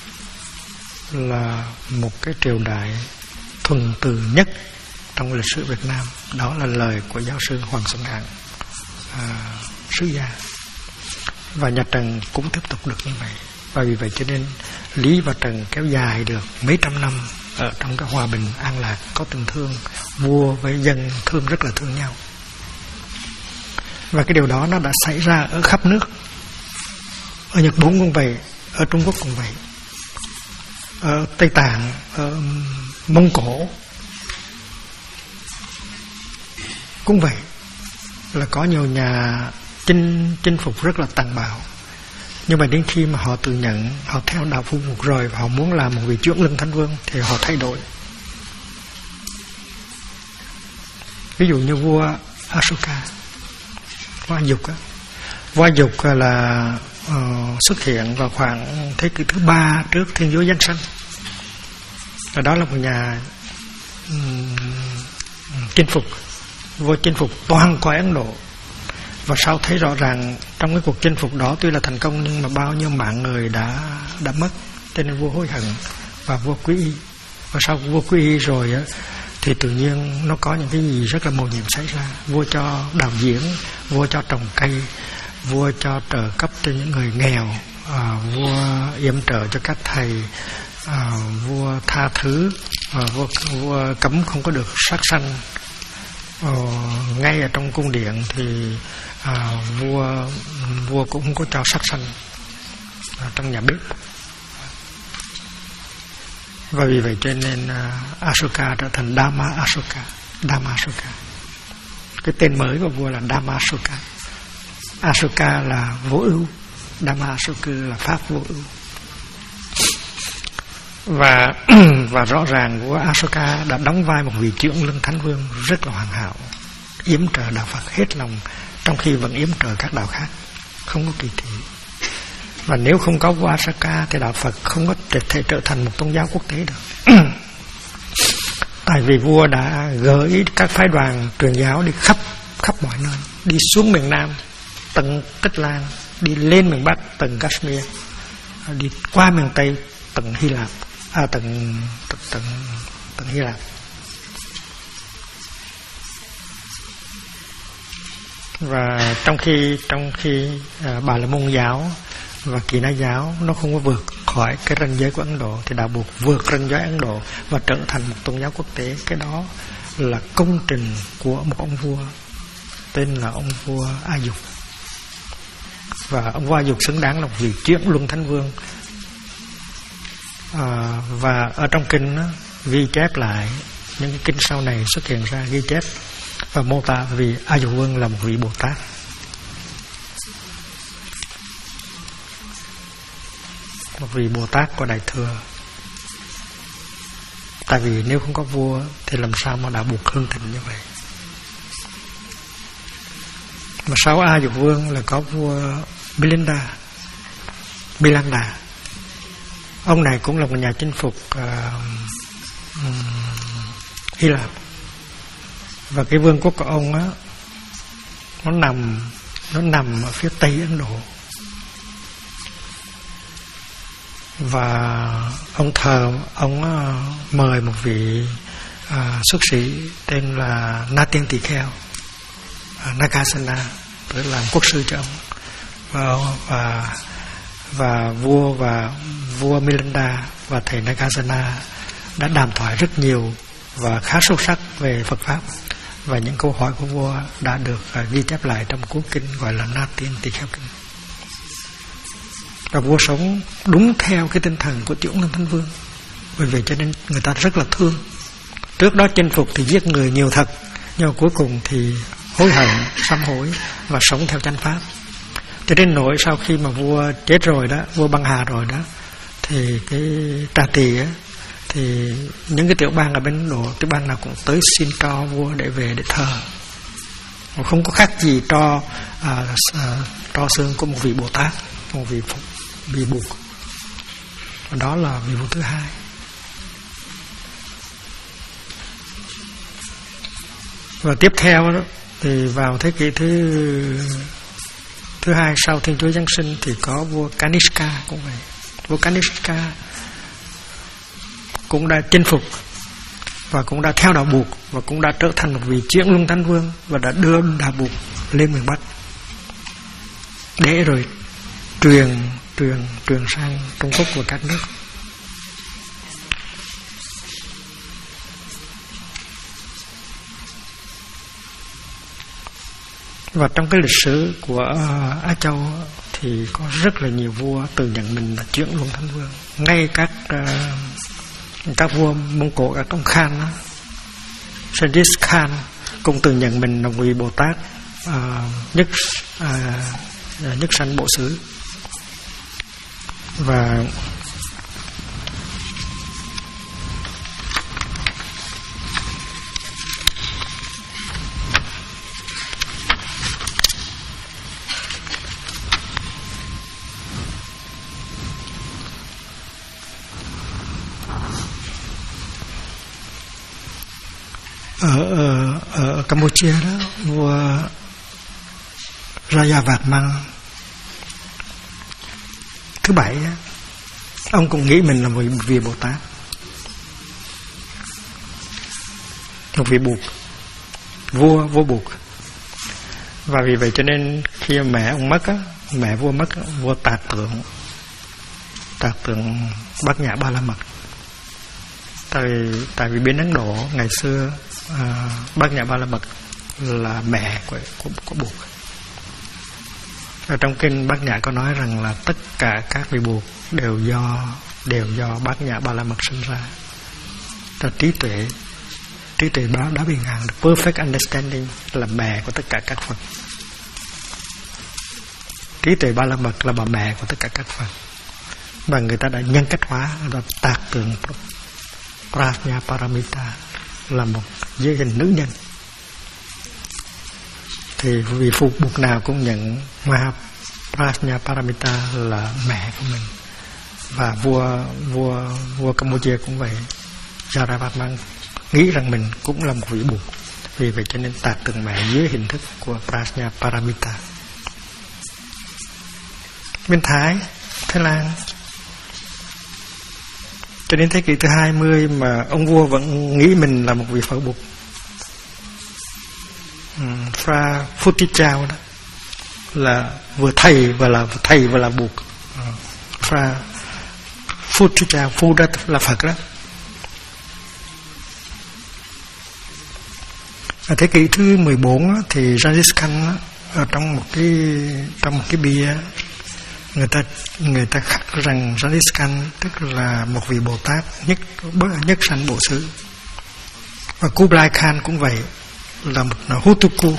S1: một cái triều đại thuần từ nhất trong lịch sử Việt Nam. Đó là lời của giáo sư Hoàng Xuân Hãn, sứ gia. Và nhà Trần cũng tiếp tục được như vậy. Và vì vậy cho nên Lý và Trần kéo dài được mấy trăm năm ở trong cái hòa bình an lạc, có tình thương, vua với dân rất là thương nhau. Và cái điều đó nó đã xảy ra ở khắp nước. Ở Nhật Bản cũng vậy, ở Trung Quốc cũng vậy, ở Tây Tạng, ở Mông Cổ cũng vậy, là có nhiều nhà chinh phục rất là tàn bạo. Nhưng mà đến khi mà họ tự nhận, họ theo đạo Phật Bụt rồi, và họ muốn làm một vị chuyển lưng Thánh Vương thì họ thay đổi. Ví dụ như vua Asoka, vua Vua Dục là xuất hiện vào khoảng thế kỷ thứ 3 trước Thiên Chúa Giáng sinh. Và đó là một nhà chinh phục, vua chinh phục toàn cõi Ấn Độ. Và sau thấy rõ ràng trong cái cuộc chinh phục đó tuy là thành công, nhưng mà bao nhiêu mạng người đã mất, cho nên vua hối hận và vua quy y. Và sau vua quy y rồi thì tự nhiên nó có những cái gì rất là mầu nhiệm xảy ra. Vua cho đạo diễn, vua cho trồng cây, vua cho trợ cấp cho những người nghèo, vua yểm trợ cho các thầy, vua tha thứ, vua cấm không có được sát sanh. Ngay ở trong cung điện thì vua cũng không có cho sát sanh trong nhà bếp. Và vì vậy cho nên Asoka trở thành Dhamma Asoka. Cái tên mới của vua là Dhamma Asoka. Asoka là vô ưu, Dhamma Asoka là pháp vô ưu. Và rõ ràng vua Asoka đã đóng vai một vị trưởng luân thánh vương rất là hoàn hảo, yểm trợ đạo Phật hết lòng, trong khi vẫn yểm trợ các đạo khác, không có kỳ thị. Và nếu không có vua Asoka thì đạo Phật không có thể trở thành một tôn giáo quốc tế được. Tại vì vua đã gửi các phái đoàn truyền giáo đi khắp mọi nơi, đi xuống miền Nam tận Tích Lan, đi lên miền Bắc tận Kashmir, đi qua miền Tây tận Hy Lạp, tận Hy Lạp. Và trong khi Bà La Môn giáo và Kỳ Na giáo nó không có vượt khỏi cái ranh giới của Ấn Độ, thì đạo buộc vượt ranh giới Ấn Độ và trở thành một tôn giáo quốc tế. Cái đó là công trình của một ông vua tên là ông vua A Dục. Và ông vua A Dục xứng đáng là một vị chuyển luân thánh vương. Và ở trong kinh đó, ghi chép lại những cái kinh sau này xuất hiện ra, ghi chép và mô tả vì A Dục Vương là một vị Bồ Tát. Một vị Bồ Tát của Đại Thừa. Tại vì nếu không có vua thì làm sao mà đạo buộc hưng thịnh như vậy. Mà sau A Dục Vương là có vua Milanda. Ông này cũng là một nhà chinh phục Hy Lạp. Và cái vương quốc của ông á, nó nằm ở phía Tây Ấn Độ. Và ông mời một vị xuất sĩ tên là Na Tiên Tỳ Kheo, Nagasena, tới làm quốc sư cho ông. Và vua Milanda và thầy Nagasena đã đàm thoại rất nhiều và khá sâu sắc về Phật pháp. Và những câu hỏi của vua đã được ghi chép lại trong cuốn kinh gọi là Na Tiên Tỳ Kheo Kinh. Và vua sống đúng theo cái tinh thần của Chuyển Luân Thánh Vương. Bởi vậy cho nên người ta rất là thương. Trước đó chinh phục thì giết người nhiều thật, nhưng mà cuối cùng thì hối hận, sám hối và sống theo chánh pháp. Cho đến nỗi sau khi mà vua chết rồi đó, vua băng hà rồi đó, thì cái Trà Tỳ á, thì những cái tiểu bang ở bên Ấn Độ, tiểu bang nào cũng tới xin cho vua để về để thờ. Không có khác gì cho xương của một vị Bồ Tát, một vị Bụt. Và đó là vị vua thứ hai. Và tiếp theo đó, thì vào thế kỷ thứ hai sau Thiên Chúa Giáng sinh thì có vua Kanishka cũng vậy. Vua Kanishka cũng đã chinh phục và cũng đã theo đạo Bụt và cũng đã trở thành một vị Chuyển Luân Thánh Vương và đã đưa đạo Bụt lên miền Bắc để rồi truyền sang Trung Quốc và các nước. Và trong cái lịch sử của Á Châu thì có rất là nhiều vua tự nhận mình là Chuyển Luân Thánh Vương. Ngay các vua Mông Cổ, các ông Khan đó, Genghis Khan cũng tự nhận mình là vị Bồ Tát nhất sanh bộ xứ. Và ở Campuchia đó, vua Raya Vạt Măng thứ bảy đó, ông cũng nghĩ mình là một vị Bồ Tát, một vị Bụt, vua Bụt. Và vì vậy cho nên khi mẹ ông mất á, mẹ vua mất, vua tạc tượng Bát Nhã Ba La Mật. Tại vì bên Ấn Độ ngày xưa Bát Nhã Ba La Mật là mẹ của Bụt. Ở trong kinh Bát Nhã có nói rằng là tất cả các vị Bụt đều do Bát Nhã Ba La Mật sinh ra. Là trí tuệ đã bình an, perfect understanding là mẹ của tất cả các Phật. Trí tuệ Ba La Mật là bà mẹ của tất cả các Phật. và người ta đã nhân cách hóa, đã tạc tượng Prajnaparamita là một giới hình nữ nhân. Thì vị phục buộc nào cũng nhận Prajnaparamita là mẹ của mình. Và vua Campuchia cũng vậy. Jaravatman nghĩ rằng mình cũng là một vị buộc, vì vậy cho nên tạc tượng mẹ dưới hình thức của Prajnaparamita. Bên Thái Lan, cho đến thế kỷ thứ 20 mà ông vua vẫn nghĩ mình là một vị Phật Bụt. Fra Phutichao đó là vừa thầy và là Bụt. Fra Phutichao, Phu đó là Phật đó. Ở thế kỷ thứ 14 thì Genghis Khan ở trong một cái bia người ta khắc rằng Genghis Khan tức là một vị Bồ Tát nhất sanh bộ xứ. Và Kublai Khan cũng vậy, là một Hutuku,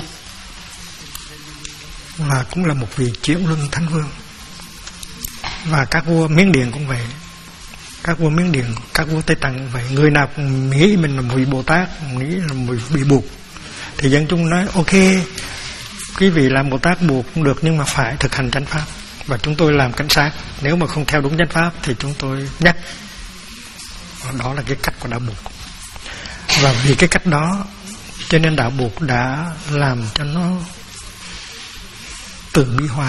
S1: là cũng là một vị chuyển luân thánh vương. Và các vua Miến Điện cũng vậy, các vua Miến Điện, các vua Tây Tạng cũng vậy. Người nào cũng nghĩ mình là một vị Bồ Tát, nghĩ là một vị Bụt, thì dân chúng nói ok, quý vị làm Bồ Tát Bụt cũng được, nhưng mà phải thực hành chánh pháp. Và chúng tôi làm cảnh sát, nếu mà không theo đúng chánh pháp thì chúng tôi nhắc. Đó là cái cách của đạo Bụt. Và vì cái cách đó cho nên đạo Bụt đã làm cho nó từ bi hóa,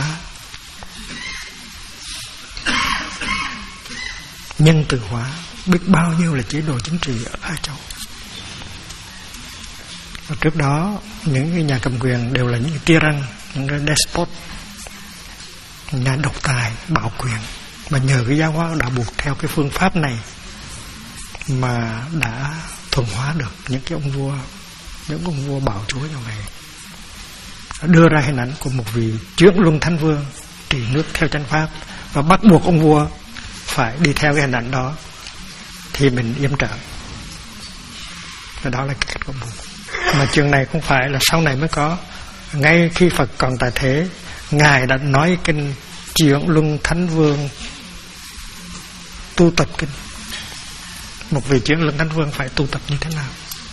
S1: nhân từ hóa, biết bao nhiêu là chế độ chính trị ở Á Châu. Và trước đó những cái nhà cầm quyền đều là những cái tyrann, những cái despot, nhà độc tài, bạo quyền. Mà nhờ cái giáo hóa đạo Bụt theo cái phương pháp này mà đã thuần hóa được những ông vua bạo chúa như vậy, đưa ra hình ảnh của một vị chuyển luân thánh vương trị nước theo chánh pháp, và bắt buộc ông vua phải đi theo cái hình ảnh đó thì mình yểm trợ. Và đó là cái cách của Bụt. Mà trường này không phải là sau này mới có. Ngay khi Phật còn tại thế, Ngài đã nói kinh chuyển luân thánh vương tu tập kinh. Một vị chuyển luân thánh vương phải tu tập như thế nào?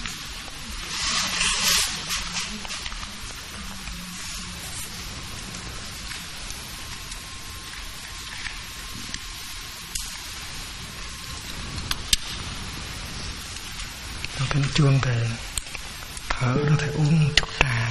S1: Thầy chuông thầy thở rồi thầy uống chút trà.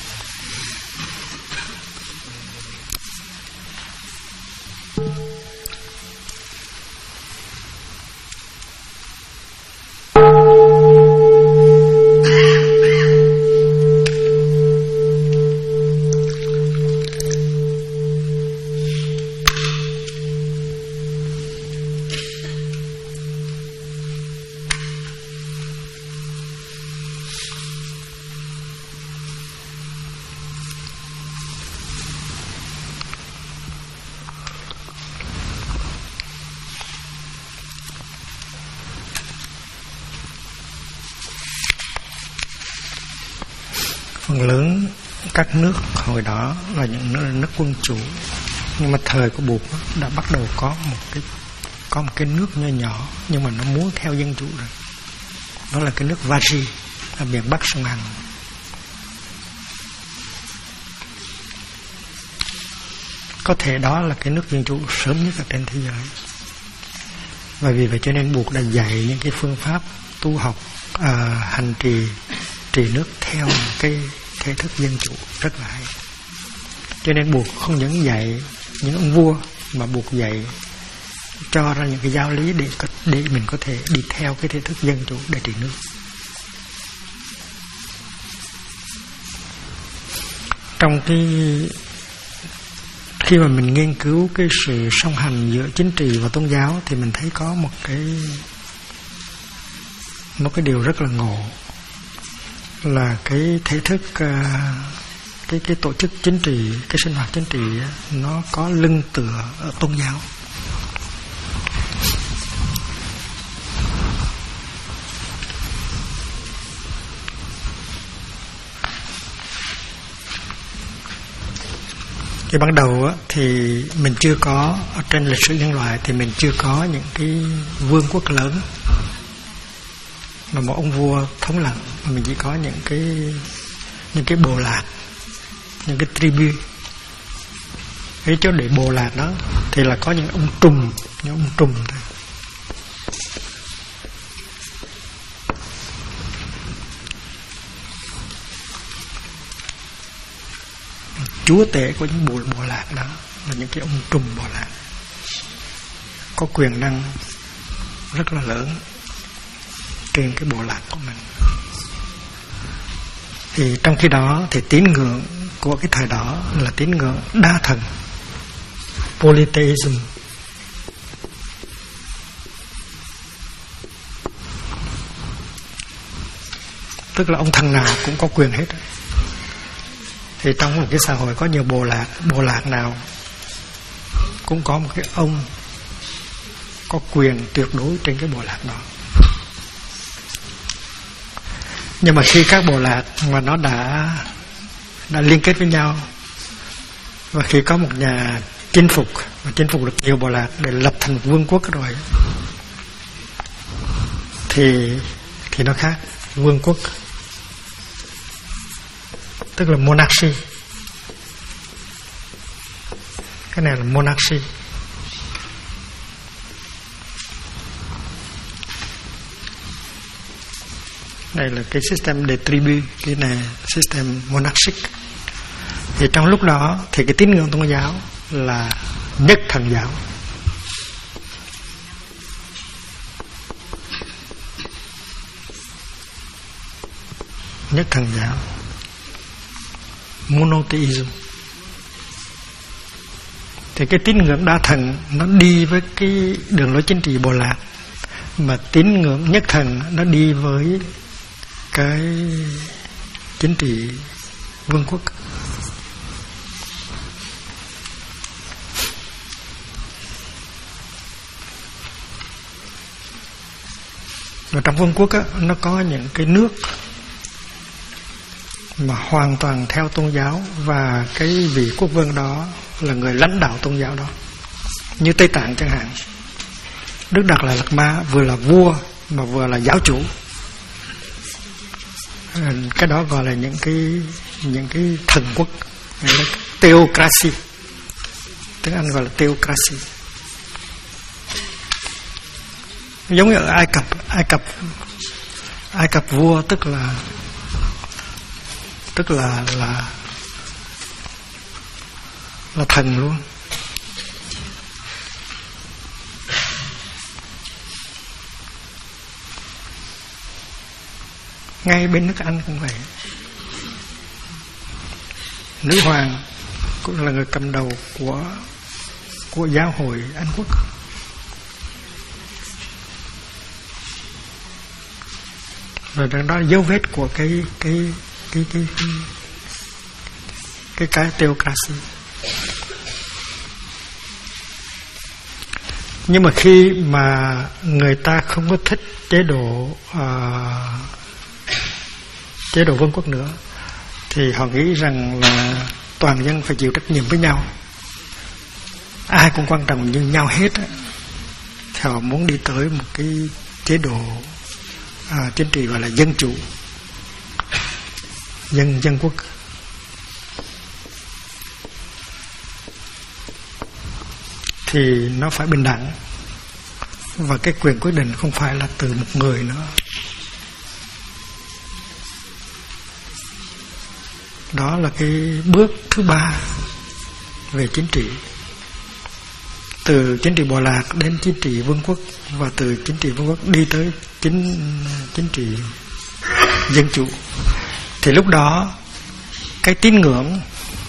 S1: Phần lớn các nước hồi đó là những nước quân chủ, nhưng mà thời của Bụt đã bắt đầu có một cái nước nho nhỏ, nhưng mà nó muốn theo dân chủ rồi. Đó là cái nước Vaji ở miền Bắc sông Hằng. Có thể đó là cái nước dân chủ sớm nhất ở trên thế giới. Và vì vậy cho nên Bụt đã dạy những cái phương pháp tu học, hành trì nước theo cái thể thức dân chủ rất là hay. Cho nên Bụt không những dạy những ông vua, mà Bụt dạy cho ra những cái giáo lý để mình có thể đi theo cái thể thức dân chủ để trị nước. Trong khi mà mình nghiên cứu cái sự song hành giữa chính trị và tôn giáo thì mình thấy có một cái điều rất là ngộ, là cái thể thức, cái tổ chức chính trị, cái sinh hoạt chính trị nó có lưng tựa ở tôn giáo. Thì ban đầu á, thì mình chưa có, ở trên lịch sử nhân loại thì mình chưa có những cái vương quốc lớn mà một ông vua thống lĩnh, mà mình chỉ có những cái bộ lạc, những cái tribu. Cái chỗ để bộ lạc đó thì là có những ông trùm thôi. Chúa tể của những bộ lạc đó là những cái ông trùm bộ lạc, có quyền năng rất là lớn trên cái bộ lạc của mình. Thì trong khi đó thì tín ngưỡng của cái thời đó là tín ngưỡng đa thần, polytheism. Tức là ông thần nào cũng có quyền hết. Thì trong một cái xã hội có nhiều bộ lạc nào cũng có một cái ông có quyền tuyệt đối trên cái bộ lạc đó. Nhưng mà khi các bộ lạc mà nó đã liên kết với nhau, và khi có một nhà chinh phục được nhiều bộ lạc để lập thành một vương quốc rồi, thì nó khác. Vương quốc tức là monarchy. Cái này là monarchy. Đây là cái system de tribu, cái này system monarchic. Thì trong lúc đó thì cái tín ngưỡng tôn giáo là nhất thần giáo. Nhất thần giáo, monotheism. Thì cái tín ngưỡng đa thần nó đi với cái đường lối chính trị bộ lạc, mà tín ngưỡng nhất thần nó đi với cái chính trị vương quốc. Và trong vương quốc á, nó có những cái nước mà hoàn toàn theo tôn giáo, và cái vị quốc vương đó là người lãnh đạo tôn giáo đó. Như Tây Tạng chẳng hạn, Đức Đạt Lai Lạt Ma vừa là vua mà vừa là giáo chủ. Cái đó gọi là những cái thần quốc, gọi là theocracy. Tiếng Anh gọi là theocracy. Giống như ở Ai Cập vua tức là thần luôn. Ngay bên nước Anh cũng vậy. Nữ hoàng cũng là người cầm đầu của giáo hội Anh Quốc. Rồi đó dấu vết của cái theocracy. Nhưng mà khi mà người ta không có thích chế độ vương quốc nữa, thì họ nghĩ rằng là toàn dân phải chịu trách nhiệm với nhau, ai cũng quan trọng như nhau hết á. Thì họ muốn đi tới một cái chế độ chính trị gọi là dân chủ, dân quốc. Thì nó phải bình đẳng, và cái quyền quyết định không phải là từ một người nữa. Đó là cái bước thứ 3 về chính trị. Từ chính trị bộ lạc đến chính trị vương quốc, và từ chính trị vương quốc đi tới chính trị dân chủ. Thì lúc đó cái tín ngưỡng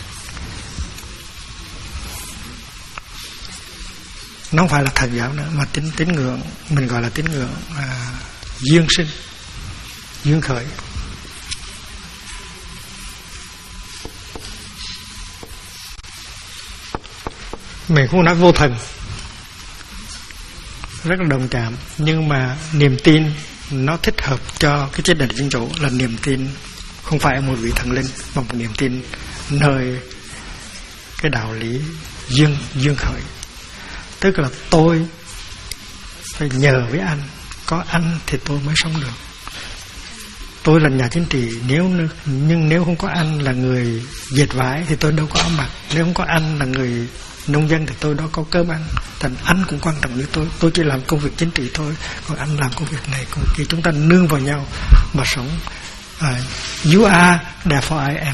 S1: nó không phải là thần giáo nữa, mà tín ngưỡng mình gọi là tín ngưỡng duyên sinh, duyên khởi. Mình không nói vô thần, rất là đồng cảm, nhưng mà niềm tin nó thích hợp cho cái chế độ dân chủ là niềm tin không phải ở một vị thần linh, mà một niềm tin nơi cái đạo lý duyên khởi. Tức là tôi phải nhờ với anh, có anh thì tôi mới sống được. Tôi là nhà chính trị, nhưng nếu không có anh là người dệt vải thì tôi đâu có áo mặc. Nếu không có anh là người nông dân thì tôi đâu có cơm ăn. Thành anh cũng quan trọng với tôi chỉ làm công việc chính trị thôi, còn anh làm công việc này công việc kia. Chúng ta nương vào nhau mà sống. You are, therefore I am.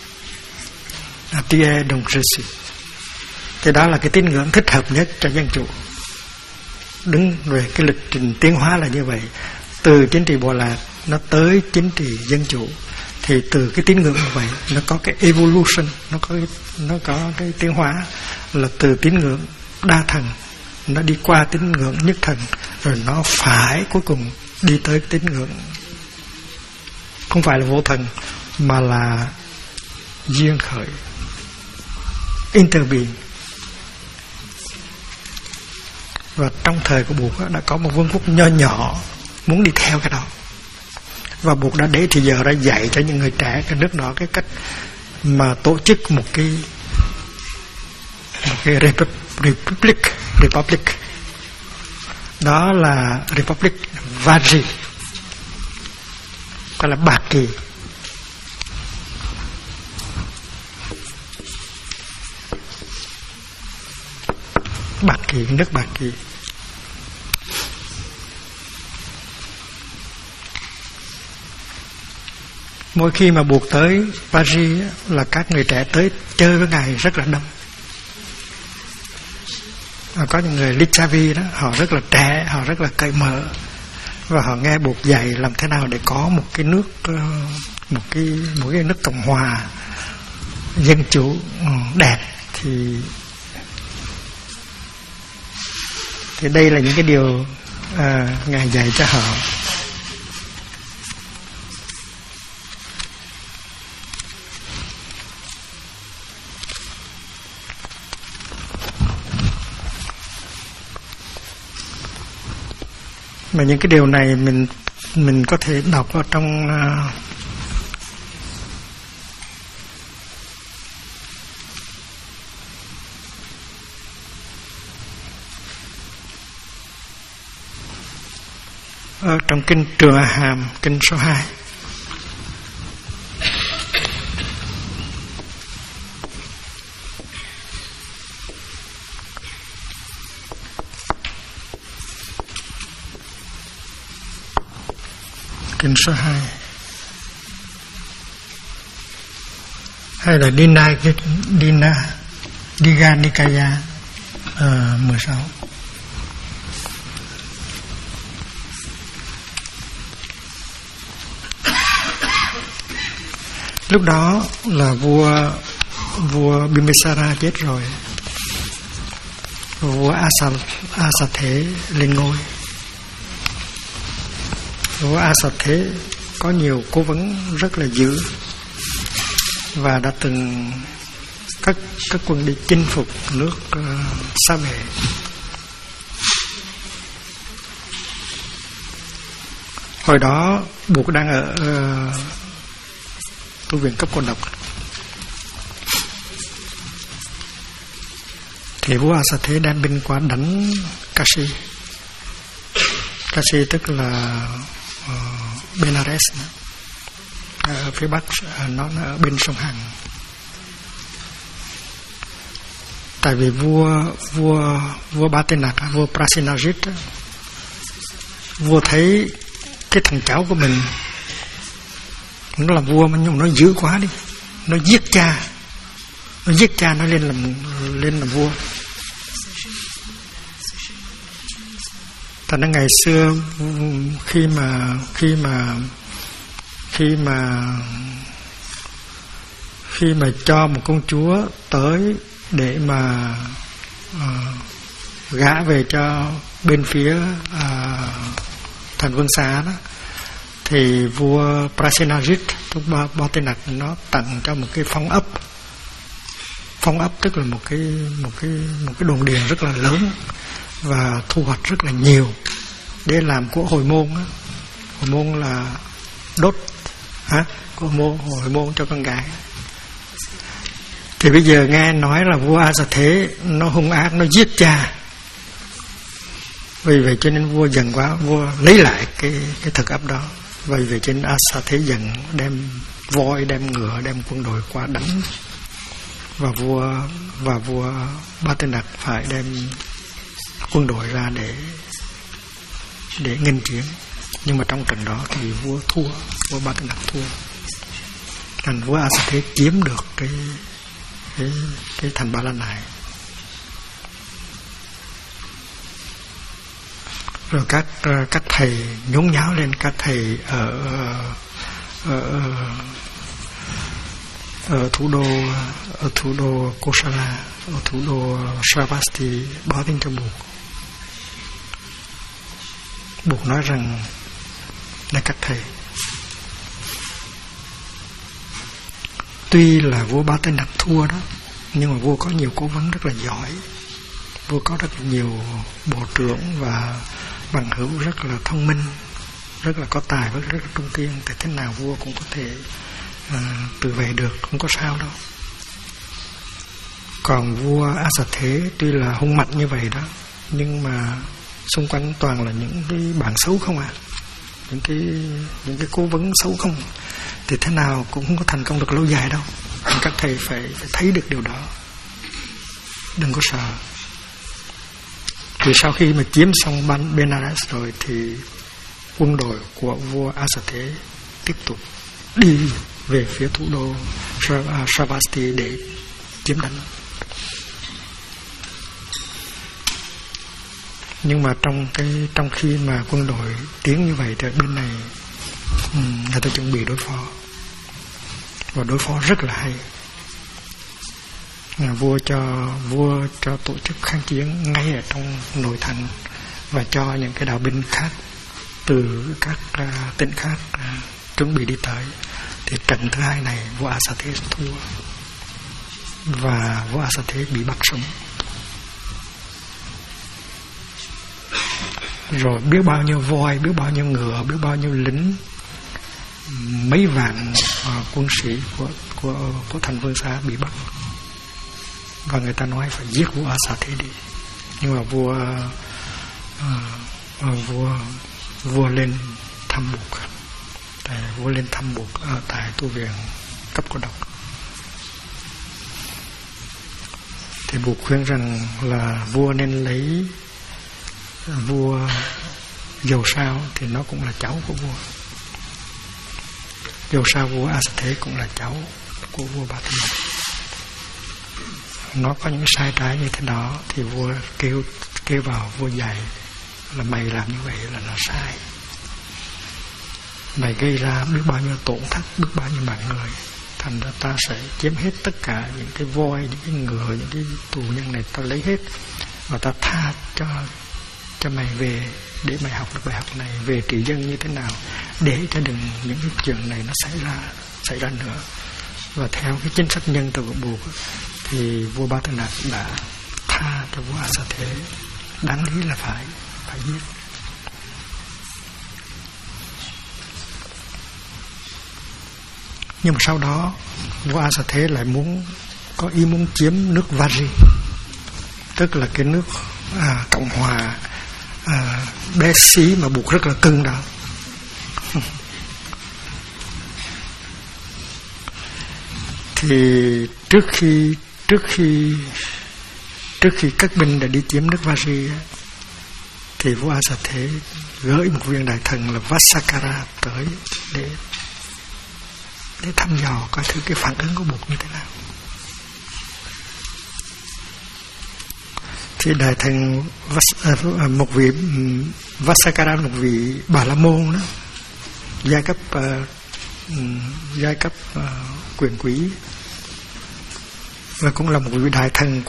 S1: Pierre Dombrowski. Thì đó là cái tín ngưỡng thích hợp nhất cho dân chủ. Đứng về cái lịch trình tiến hóa là như vậy. Từ chính trị bộ lạc nó tới chính trị dân chủ, thì từ cái tín ngưỡng như vậy nó có cái evolution, nó có cái tiến hóa, là từ tín ngưỡng đa thần nó đi qua tín ngưỡng nhất thần, rồi nó phải cuối cùng đi tới tín ngưỡng không phải là vô thần mà là duyên khởi, interbeing. Và trong thời của Bụt đã có một vương quốc nho nhỏ muốn đi theo cái đó, và Bụt đã để thì giờ ra dạy cho những người trẻ cái nước đó cái cách mà tổ chức một cái republic. Đó là Republic Vajri, gọi là Bạc Kỳ. Bạc Kỳ, nước Bạc Kỳ. Mỗi khi mà Bụt tới Paris là các người trẻ tới chơi với Ngài rất là đông. Có những người Lichavi đó, họ rất là trẻ, họ rất là cởi mở, và họ nghe Bụt dạy làm thế nào để có một cái nước, một cái nước cộng hòa dân chủ đẹp. Thì đây là những cái điều Ngài dạy cho họ. Mà những cái điều này mình có thể đọc ở trong trong kinh Trường A Hàm, kinh số 2. Kinh số 2. Hay là Digha Nikaya 16. Lúc đó là vua Bimbisara chết rồi, vua Asa Thế lên ngôi. Vua Asa Thế có nhiều cố vấn rất là dữ, và đã từng các quân đi chinh phục nước Sa Bệ. Hồi đó Bụt đang ở tu viện cấp cô độc, thì vua Asa Thế đem binh qua đánh Kashi. Kashi tức là Benares, ở phía bắc, nó ở bên sông Hằng. Tại vì vua Ba Tê Nặc, vua Prasenajit, vua thấy cái thằng cháu của mình nó là vua mà nhưng nó dữ quá đi, nó giết cha nó lên làm vua. Thành ra ngày xưa khi mà cho một công chúa tới để mà gả về cho bên phía thành Vương Xá đó, thì vua Prasenajit lúc Ba Tê Nặc nó tặng cho một cái phong ấp tức là một cái đồn điền rất là lớn và thu hoạch rất là nhiều để làm của hồi môn á. Hồi môn là đốt của hồi môn cho con gái. Thì bây giờ nghe nói là vua A Xà Thế nó hung ác, nó giết cha. Vì vậy cho nên vua giận quá, vua lấy lại cái thực ấp đó. Vì vậy cho nên A Xà Thế giận, đem voi, đem ngựa, đem quân đội qua đánh. Và vua Ba Tư Nặc phải đem quân đội ra để nghênh chiến. Nhưng mà trong trận đó thì vua thua, vua Ba Tư Nặc thua. Thành vua A Xà Thế chiếm được cái thành Ba La Nại. Rồi các thầy nhốn nháo lên, các thầy ở thủ đô Kosala, ở thủ đô Sravasti báo tin cho Bụt. Bụt nói rằng này các thầy, tuy là vua Ba Tư Nặc thua đó, nhưng mà vua có nhiều cố vấn rất là giỏi. Vua có rất nhiều bộ trưởng và bằng hữu rất là thông minh, rất là có tài và rất là trung kiên. Thì thế nào vua cũng có thể tự vệ được, không có sao đâu. Còn vua A Xà Thế tuy là hung mạnh như vậy đó, nhưng mà xung quanh toàn là những cái bạn xấu không à, những cái cố vấn xấu không. Thì thế nào cũng không có thành công được lâu dài đâu. Các thầy phải thấy được điều đó, đừng có sợ. Thì sau khi mà chiếm xong Benares rồi thì quân đội của vua A Xà Thế tiếp tục đi về phía thủ đô Sravasti để chiếm đánh. Nhưng mà trong khi mà quân đội tiến như vậy thì bên này người ta chuẩn bị đối phó, và đối phó rất là hay. Vua cho tổ chức kháng chiến ngay ở trong nội thành, và cho những cái đạo binh khác từ các tỉnh khác chuẩn bị đi tới. Thì trận thứ hai này vua A Xà Thế thua, và vua A Xà Thế bị bắt sống. Rồi biết bao nhiêu voi, biết bao nhiêu ngựa, biết bao nhiêu lính, mấy vạn quân sĩ của thành Vương Xá bị bắt. Và người ta nói phải giết vua A Xà Thế đi. Nhưng mà vua lên thăm Bụt. Vua lên thăm Bụt tại tu viện Cấp Cô Độc. Thì Bụt khuyên rằng là vua nên lấy vua Dầu Sao, thì nó cũng là cháu của vua. Dầu Sao vua A Xà Thế cũng là cháu của vua Ba Tư Nặc. Nó có những sai trái như thế đó thì vua kêu vào vua dạy là mày làm như vậy là nó sai, mày gây ra biết bao nhiêu tổn thất, biết bao nhiêu mạng người. Thành ra ta sẽ chiếm hết tất cả những cái voi, những cái ngựa, những cái tù nhân này, ta lấy hết, và ta tha cho mày về để mày học được bài học này về trị dân như thế nào, để cho đừng những cái chuyện này nó xảy ra nữa. Và theo cái chính sách nhân từ của Bụt thì vua Ba Tư Nặc đã tha cho vua A Xà Thế, đáng lý là phải giết. Nhưng mà sau đó vua A Xà Thế lại có ý muốn chiếm nước Vari, tức là cái nước Cộng hòa bé xí mà Bụt rất là cưng đó. Thì trước khi các binh đã đi chiếm nước Vari thì vua A Xà Thế gửi một viên đại thần là Vassakara tới để thăm dò coi thử cái phản ứng của Bụt như thế nào. Thì đại thần một vị Vassakara, một vị Bà La Môn đó, giai cấp quyền quý, và cũng là một vị đại thần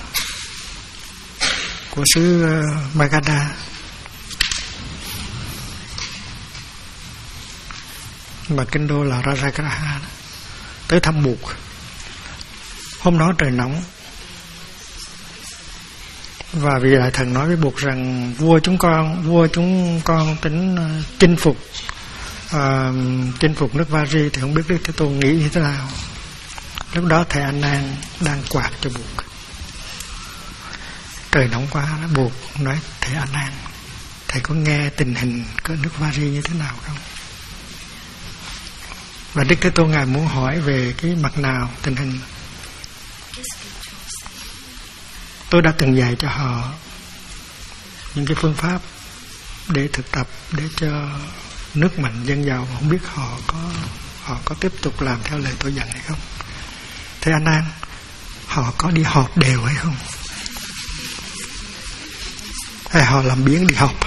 S1: của xứ Magadha. Mà kinh đô là Rajagraha đó, tới thăm Bụt. Hôm đó trời nóng, và vị đại thần nói với Bụt rằng vua chúng con tính chinh phục nước Vari, thì không biết Đức Thế Tôn nghĩ như thế nào. Lúc đó thầy A Nan đang quạt cho Buộc. Trời nóng quá, Buộc nói thầy A Nan, thầy có nghe tình hình của nước Vari như thế nào không? Và Đức Thế Tôn Ngài muốn hỏi về cái mặt nào tình hình. Tôi đã từng dạy cho họ những cái phương pháp để thực tập để cho nước mạnh dân giàu, không biết họ có tiếp tục làm theo lời tôi dặn hay không. Thầy A Nan, họ có đi họp đều hay không? Hay họ làm biếng đi họp?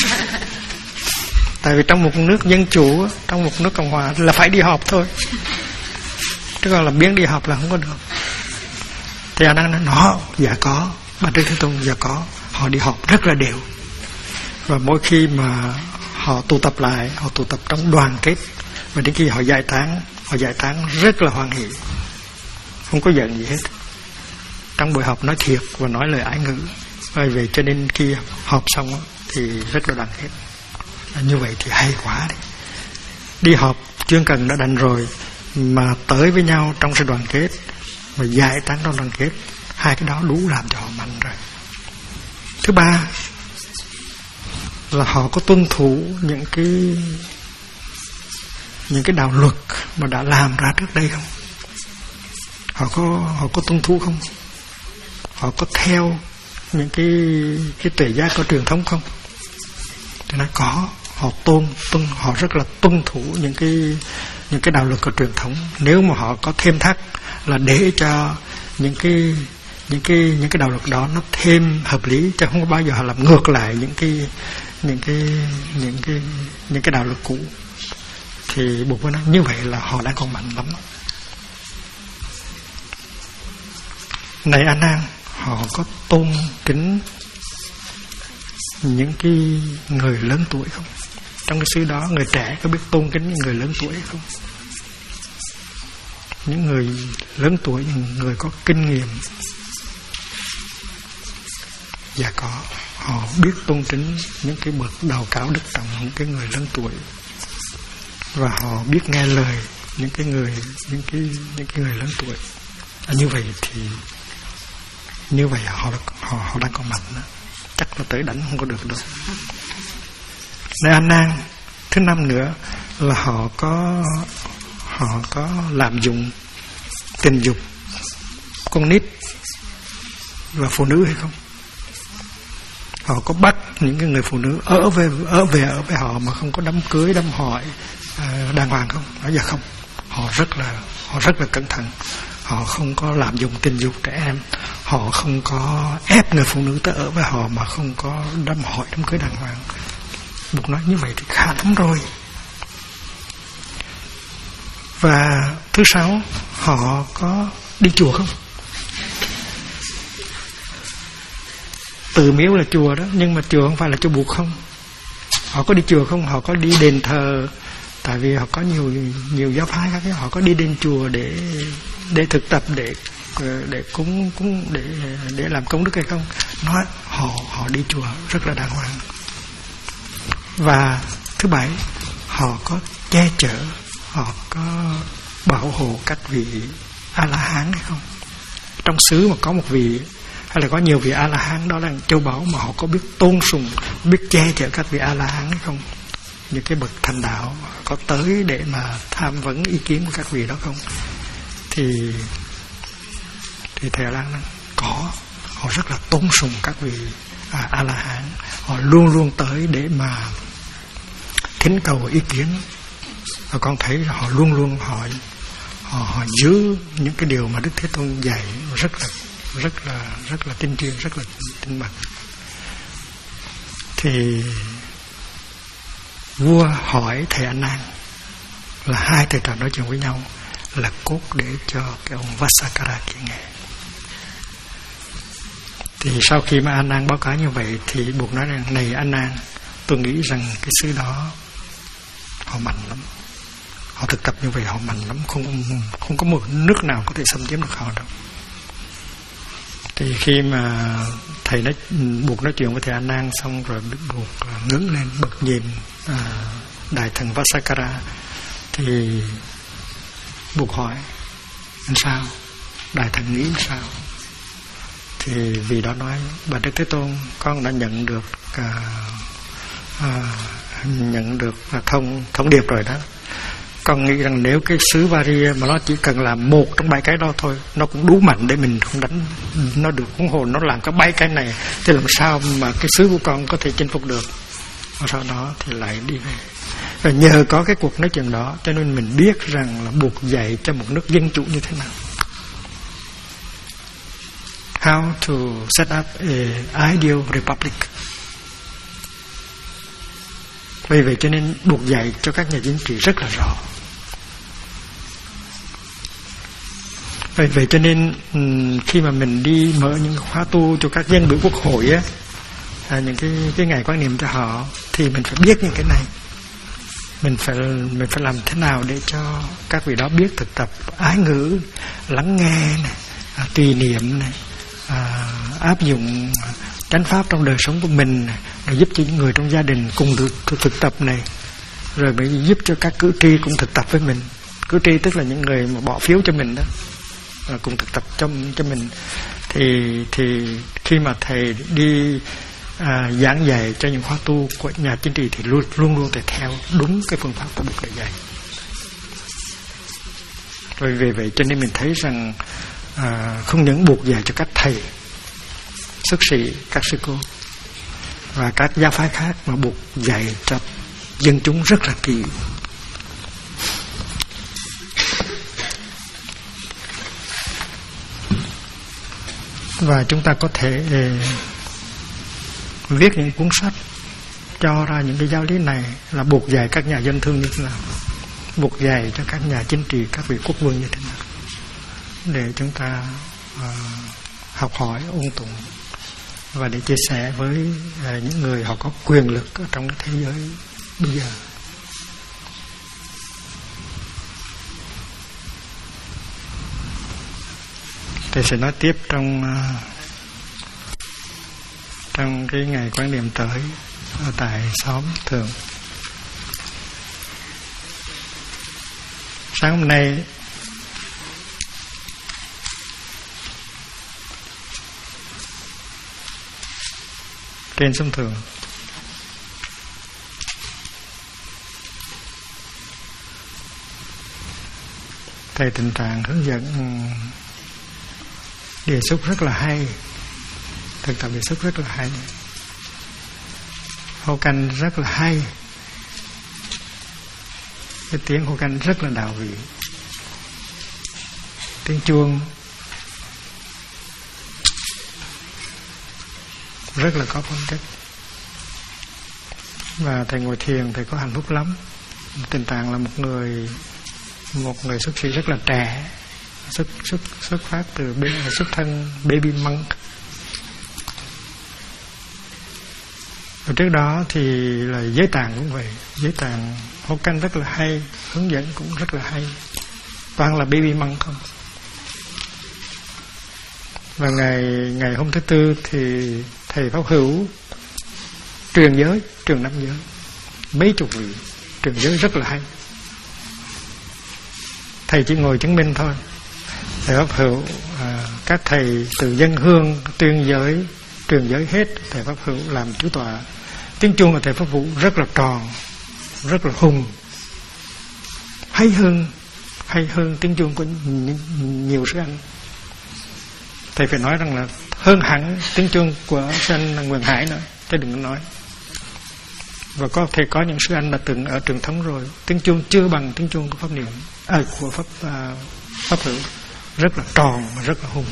S1: Tại vì trong một nước dân chủ, trong một nước cộng hòa là phải đi họp thôi, chứ còn làm biếng đi họp là không có được. Thầy A Nan nói dạ có. Bà Đức Thế Tôn dạ có. Họ đi họp rất là đều, và mỗi khi mà họ tụ tập lại, họ tụ tập trong đoàn kết, và đến khi họ giải tán rất là hoan hỷ, không có giận gì hết. Trong buổi họp nói thiệt và nói lời ái ngữ. Bởi vậy cho nên khi họp xong thì rất là đoàn kết. Như vậy thì hay quá đấy. Đi họp chuyên cần đã đành rồi, mà tới với nhau trong sự đoàn kết, mà giải tán trong đoàn kết, hai cái đó đủ làm cho họ mạnh rồi. Thứ ba là họ có tuân thủ những cái đạo luật mà đã làm ra trước đây không? Họ có tuân thủ không? Họ có theo những cái tuệ giác có truyền thống không? Thì nói có. Họ rất là tuân thủ những cái đạo luật của truyền thống. Nếu mà họ có thêm thắt là để cho những cái đạo luật đó nó thêm hợp lý, chứ không có bao giờ họ làm ngược lại những cái đạo luật cũ. Thì Bụt mới nói như vậy là họ đang còn mạnh lắm. Này A Nan, họ có tôn kính những cái người lớn tuổi không? Trong cái xứ đó, người trẻ có biết tôn kính những người lớn tuổi không? Những người lớn tuổi, những người có kinh nghiệm. Dạ có. Họ biết tôn kính những cái bậc đào cao đức trọng, những cái người lớn tuổi, và họ biết nghe lời những cái người lớn tuổi. Như vậy thì họ đang còn mạnh đó. Chắc là tới đánh không có được đâu. Này A Nan, thứ năm nữa là họ có lạm dụng tình dục con nít và phụ nữ hay không? Họ có bắt những cái người phụ nữ ở với họ mà không có đám cưới đám hỏi đàng hoàng không? Nói dạ không. Họ rất là cẩn thận. Họ không có lạm dụng tình dục trẻ em. Họ không có ép người phụ nữ tới ở với họ mà không có đám hỏi đám cưới đàng hoàng. Bụt nói như vậy thì khá lắm rồi. Và thứ sáu, họ có đi chùa không? Tự miếu là chùa đó, nhưng mà chùa không phải là chùa Bụt không? Họ có đi chùa không? Họ có đi đền thờ? Tại vì họ có nhiều giáo phái khác, họ có đi đền chùa để thực tập, để cúng để làm công đức hay không? Nói họ đi chùa rất là đàng hoàng. Và thứ bảy, họ có che chở, họ có bảo hộ các vị A-la-hán hay không? Trong xứ mà có một vị hay là có nhiều vị A-la-hán, đó là châu báu mà họ có biết tôn sùng, biết che chở các vị A-la-hán hay không? Những cái bậc thành đạo có tới để mà tham vấn ý kiến của các vị đó không? Thì thầy A-la-hán nói có. Họ rất là tôn sùng các vị A-la-hán. Họ luôn luôn tới để mà thỉnh cầu ý kiến. Và con thấy họ luôn luôn họ giữ những cái điều mà Đức Thế Tôn dạy rất là tinh chuyên, rất là tinh bạch. Thì vua hỏi thầy A Nan, là hai thầy trò nói chuyện với nhau là cốt để cho cái ông Vasakara kia nghe. Thì sau khi mà A Nan báo cáo như vậy thì Bụt nói rằng này A Nan, tôi nghĩ rằng cái xứ đó họ mạnh lắm, họ thực tập như vậy họ mạnh lắm, không có một nước nào có thể xâm chiếm được họ đâu. Thì khi mà thầy Bụt nói chuyện với thầy A Nan xong rồi, Bụt ngẩng lên bật nhìn đại thần Vasakara, thì Bụt hỏi sao, Đại Thần nghĩ sao. Thì vì đó nói, bà Đức Thế Tôn, con đã nhận được thông điệp rồi đó. Con nghĩ rằng nếu cái sứ Varia mà nó chỉ cần làm một trong 7 cái đó thôi, nó cũng đủ mạnh để mình không đánh nó được. Huống hồ nó làm có 7 cái này thì làm sao mà cái sứ của con có thể chinh phục được. Và sau đó thì lại đi về. Và nhờ có cái cuộc nói chuyện đó cho nên mình biết rằng là buộc dạy cho một nước dân chủ như thế nào. How to set up a ideal republic. Vì vậy cho nên buộc dạy cho các nhà chính trị rất là rõ. Vì vậy cho nên khi mà mình đi mở những khóa tu cho các dân biểu quốc hội á, những cái ngày quan niệm cho họ, thì mình phải biết những cái này. Mình phải làm thế nào để cho các vị đó biết thực tập ái ngữ, lắng nghe này, tùy niệm này, áp dụng chánh pháp trong đời sống của mình này, rồi giúp cho những người trong gia đình cùng thực tập này, rồi mới giúp cho các cử tri cũng thực tập với mình. Cử tri tức là những người mà bỏ phiếu cho mình đó, cùng thực tập cho mình. Thì khi mà thầy đi giảng dạy cho những khóa tu của nhà chính trị thì luôn luôn thầy theo đúng cái phương pháp của Bụt đã dạy. Rồi vì vậy cho nên mình thấy rằng không những buộc dạy cho các thầy xuất sĩ, các sư cô và các giáo phái khác, mà buộc dạy cho dân chúng rất là kỹ. Và chúng ta có thể viết những cuốn sách cho ra những cái giáo lý này, là buộc dạy các nhà dân thương như thế nào, buộc dạy cho các nhà chính trị, các vị quốc vương như thế nào, để chúng ta học hỏi, ôn tụng và để chia sẻ với những người họ có quyền lực ở trong cái thế giới bây giờ. Thầy sẽ nói tiếp trong cái ngày quan niệm tới ở tại xóm Thượng. Sáng hôm nay trên xóm Thượng, thầy Tình Trạng hướng dẫn đề xuất rất là hay, thực tập đề xuất rất là hay, hô canh rất là hay, cái tiếng hô canh rất là đạo vị, tiếng chuông rất là có phong cách. Và thầy ngồi thiền thầy có hạnh phúc lắm. Tình Trạng là một người xuất sĩ rất là trẻ, xuất phát từ xuất thân baby monk. Và trước đó thì là Giới Tạng cũng vậy, Giới Tạng hô canh rất là hay, hướng dẫn cũng rất là hay, toàn là baby monk không. Và ngày hôm thứ Tư thì thầy Pháp Hữu truyền 5 giới, mấy chục vị truyền giới rất là hay. Thầy chỉ ngồi chứng minh thôi. Thầy Pháp Hữu, các thầy từ dân hương tuyên giới, truyền giới hết, thầy Pháp Hữu làm chủ tọa. Tiếng chuông của thầy Pháp Hữu rất là tròn, rất là hùng, hay hơn tiếng chuông của nhiều sư anh. Thầy phải nói rằng là hơn hẳn tiếng chuông của sư anh Nguyễn Hải nữa, chứ đừng có nói. Và có thể có những sư anh đã từng ở truyền thống rồi, tiếng chuông chưa bằng tiếng chuông của pháp niệm, của Pháp Hữu, rất là tròn và rất là hùng.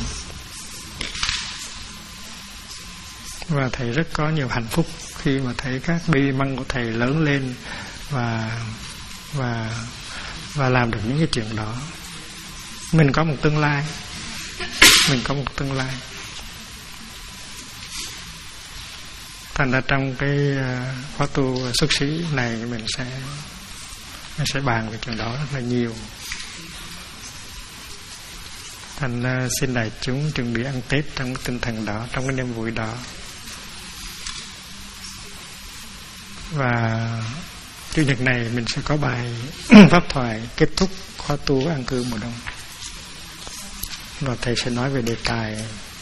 S1: Và thầy rất có nhiều hạnh phúc khi mà thấy các baby monk của thầy lớn lên và làm được những cái chuyện đó. Mình có một tương lai. Thành ra trong cái khóa tu xuất sĩ này mình sẽ bàn về chuyện đó rất là nhiều. Thành ra xin đại chúng chuẩn bị ăn Tết trong cái tinh thần đó, trong cái niềm vui đó. Và Chủ nhật này mình sẽ có bài pháp thoại kết thúc khóa tu an cư mùa đông. và thầy sẽ nói về đề tài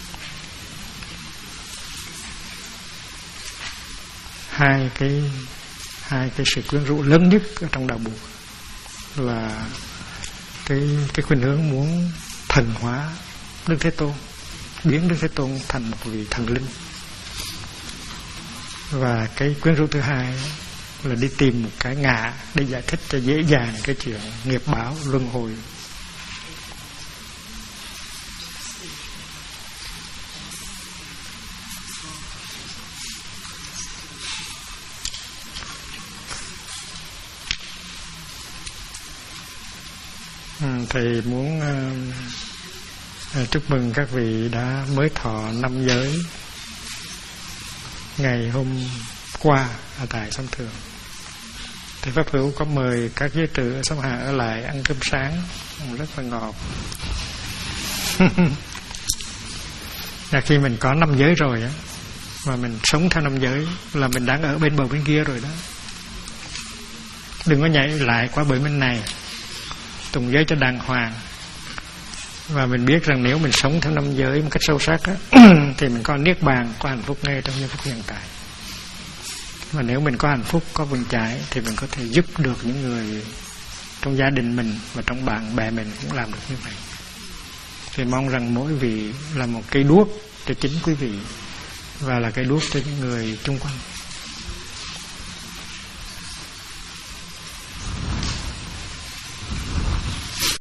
S1: hai cái sự quyến rũ lớn nhất ở trong đạo Bụt là cái khuynh hướng muốn thần hóa Đức Thế Tôn, biến Đức Thế Tôn thành một vị thần linh, và cái quyến rũ thứ hai là đi tìm một cái ngã để giải thích cho dễ dàng cái chuyện nghiệp báo luân hồi. Thầy muốn chúc mừng các vị đã mới thọ 5 giới ngày hôm qua ở tại Sông Thường. Thầy Pháp Hữu có mời các giới tử ở Sông Hà ở lại ăn cơm sáng rất là ngọt. Là khi mình có 5 giới rồi á, mà mình sống theo 5 giới là mình đang ở bên bờ bên kia rồi đó. Đừng có nhảy lại qua bờ bên này, tùng giới cho đàng hoàng. Và mình biết rằng nếu mình sống theo 5 giới một cách sâu sắc á, thì mình có niết bàn, có hạnh phúc ngay trong giây phút hiện tại. Và nếu mình có hạnh phúc, có vững chãi thì mình có thể giúp được những người trong gia đình mình và trong bạn bè mình cũng làm được như vậy. Thì mong rằng mỗi vị là một cây đuốc cho chính quý vị và là cây đuốc cho những người chung quanh.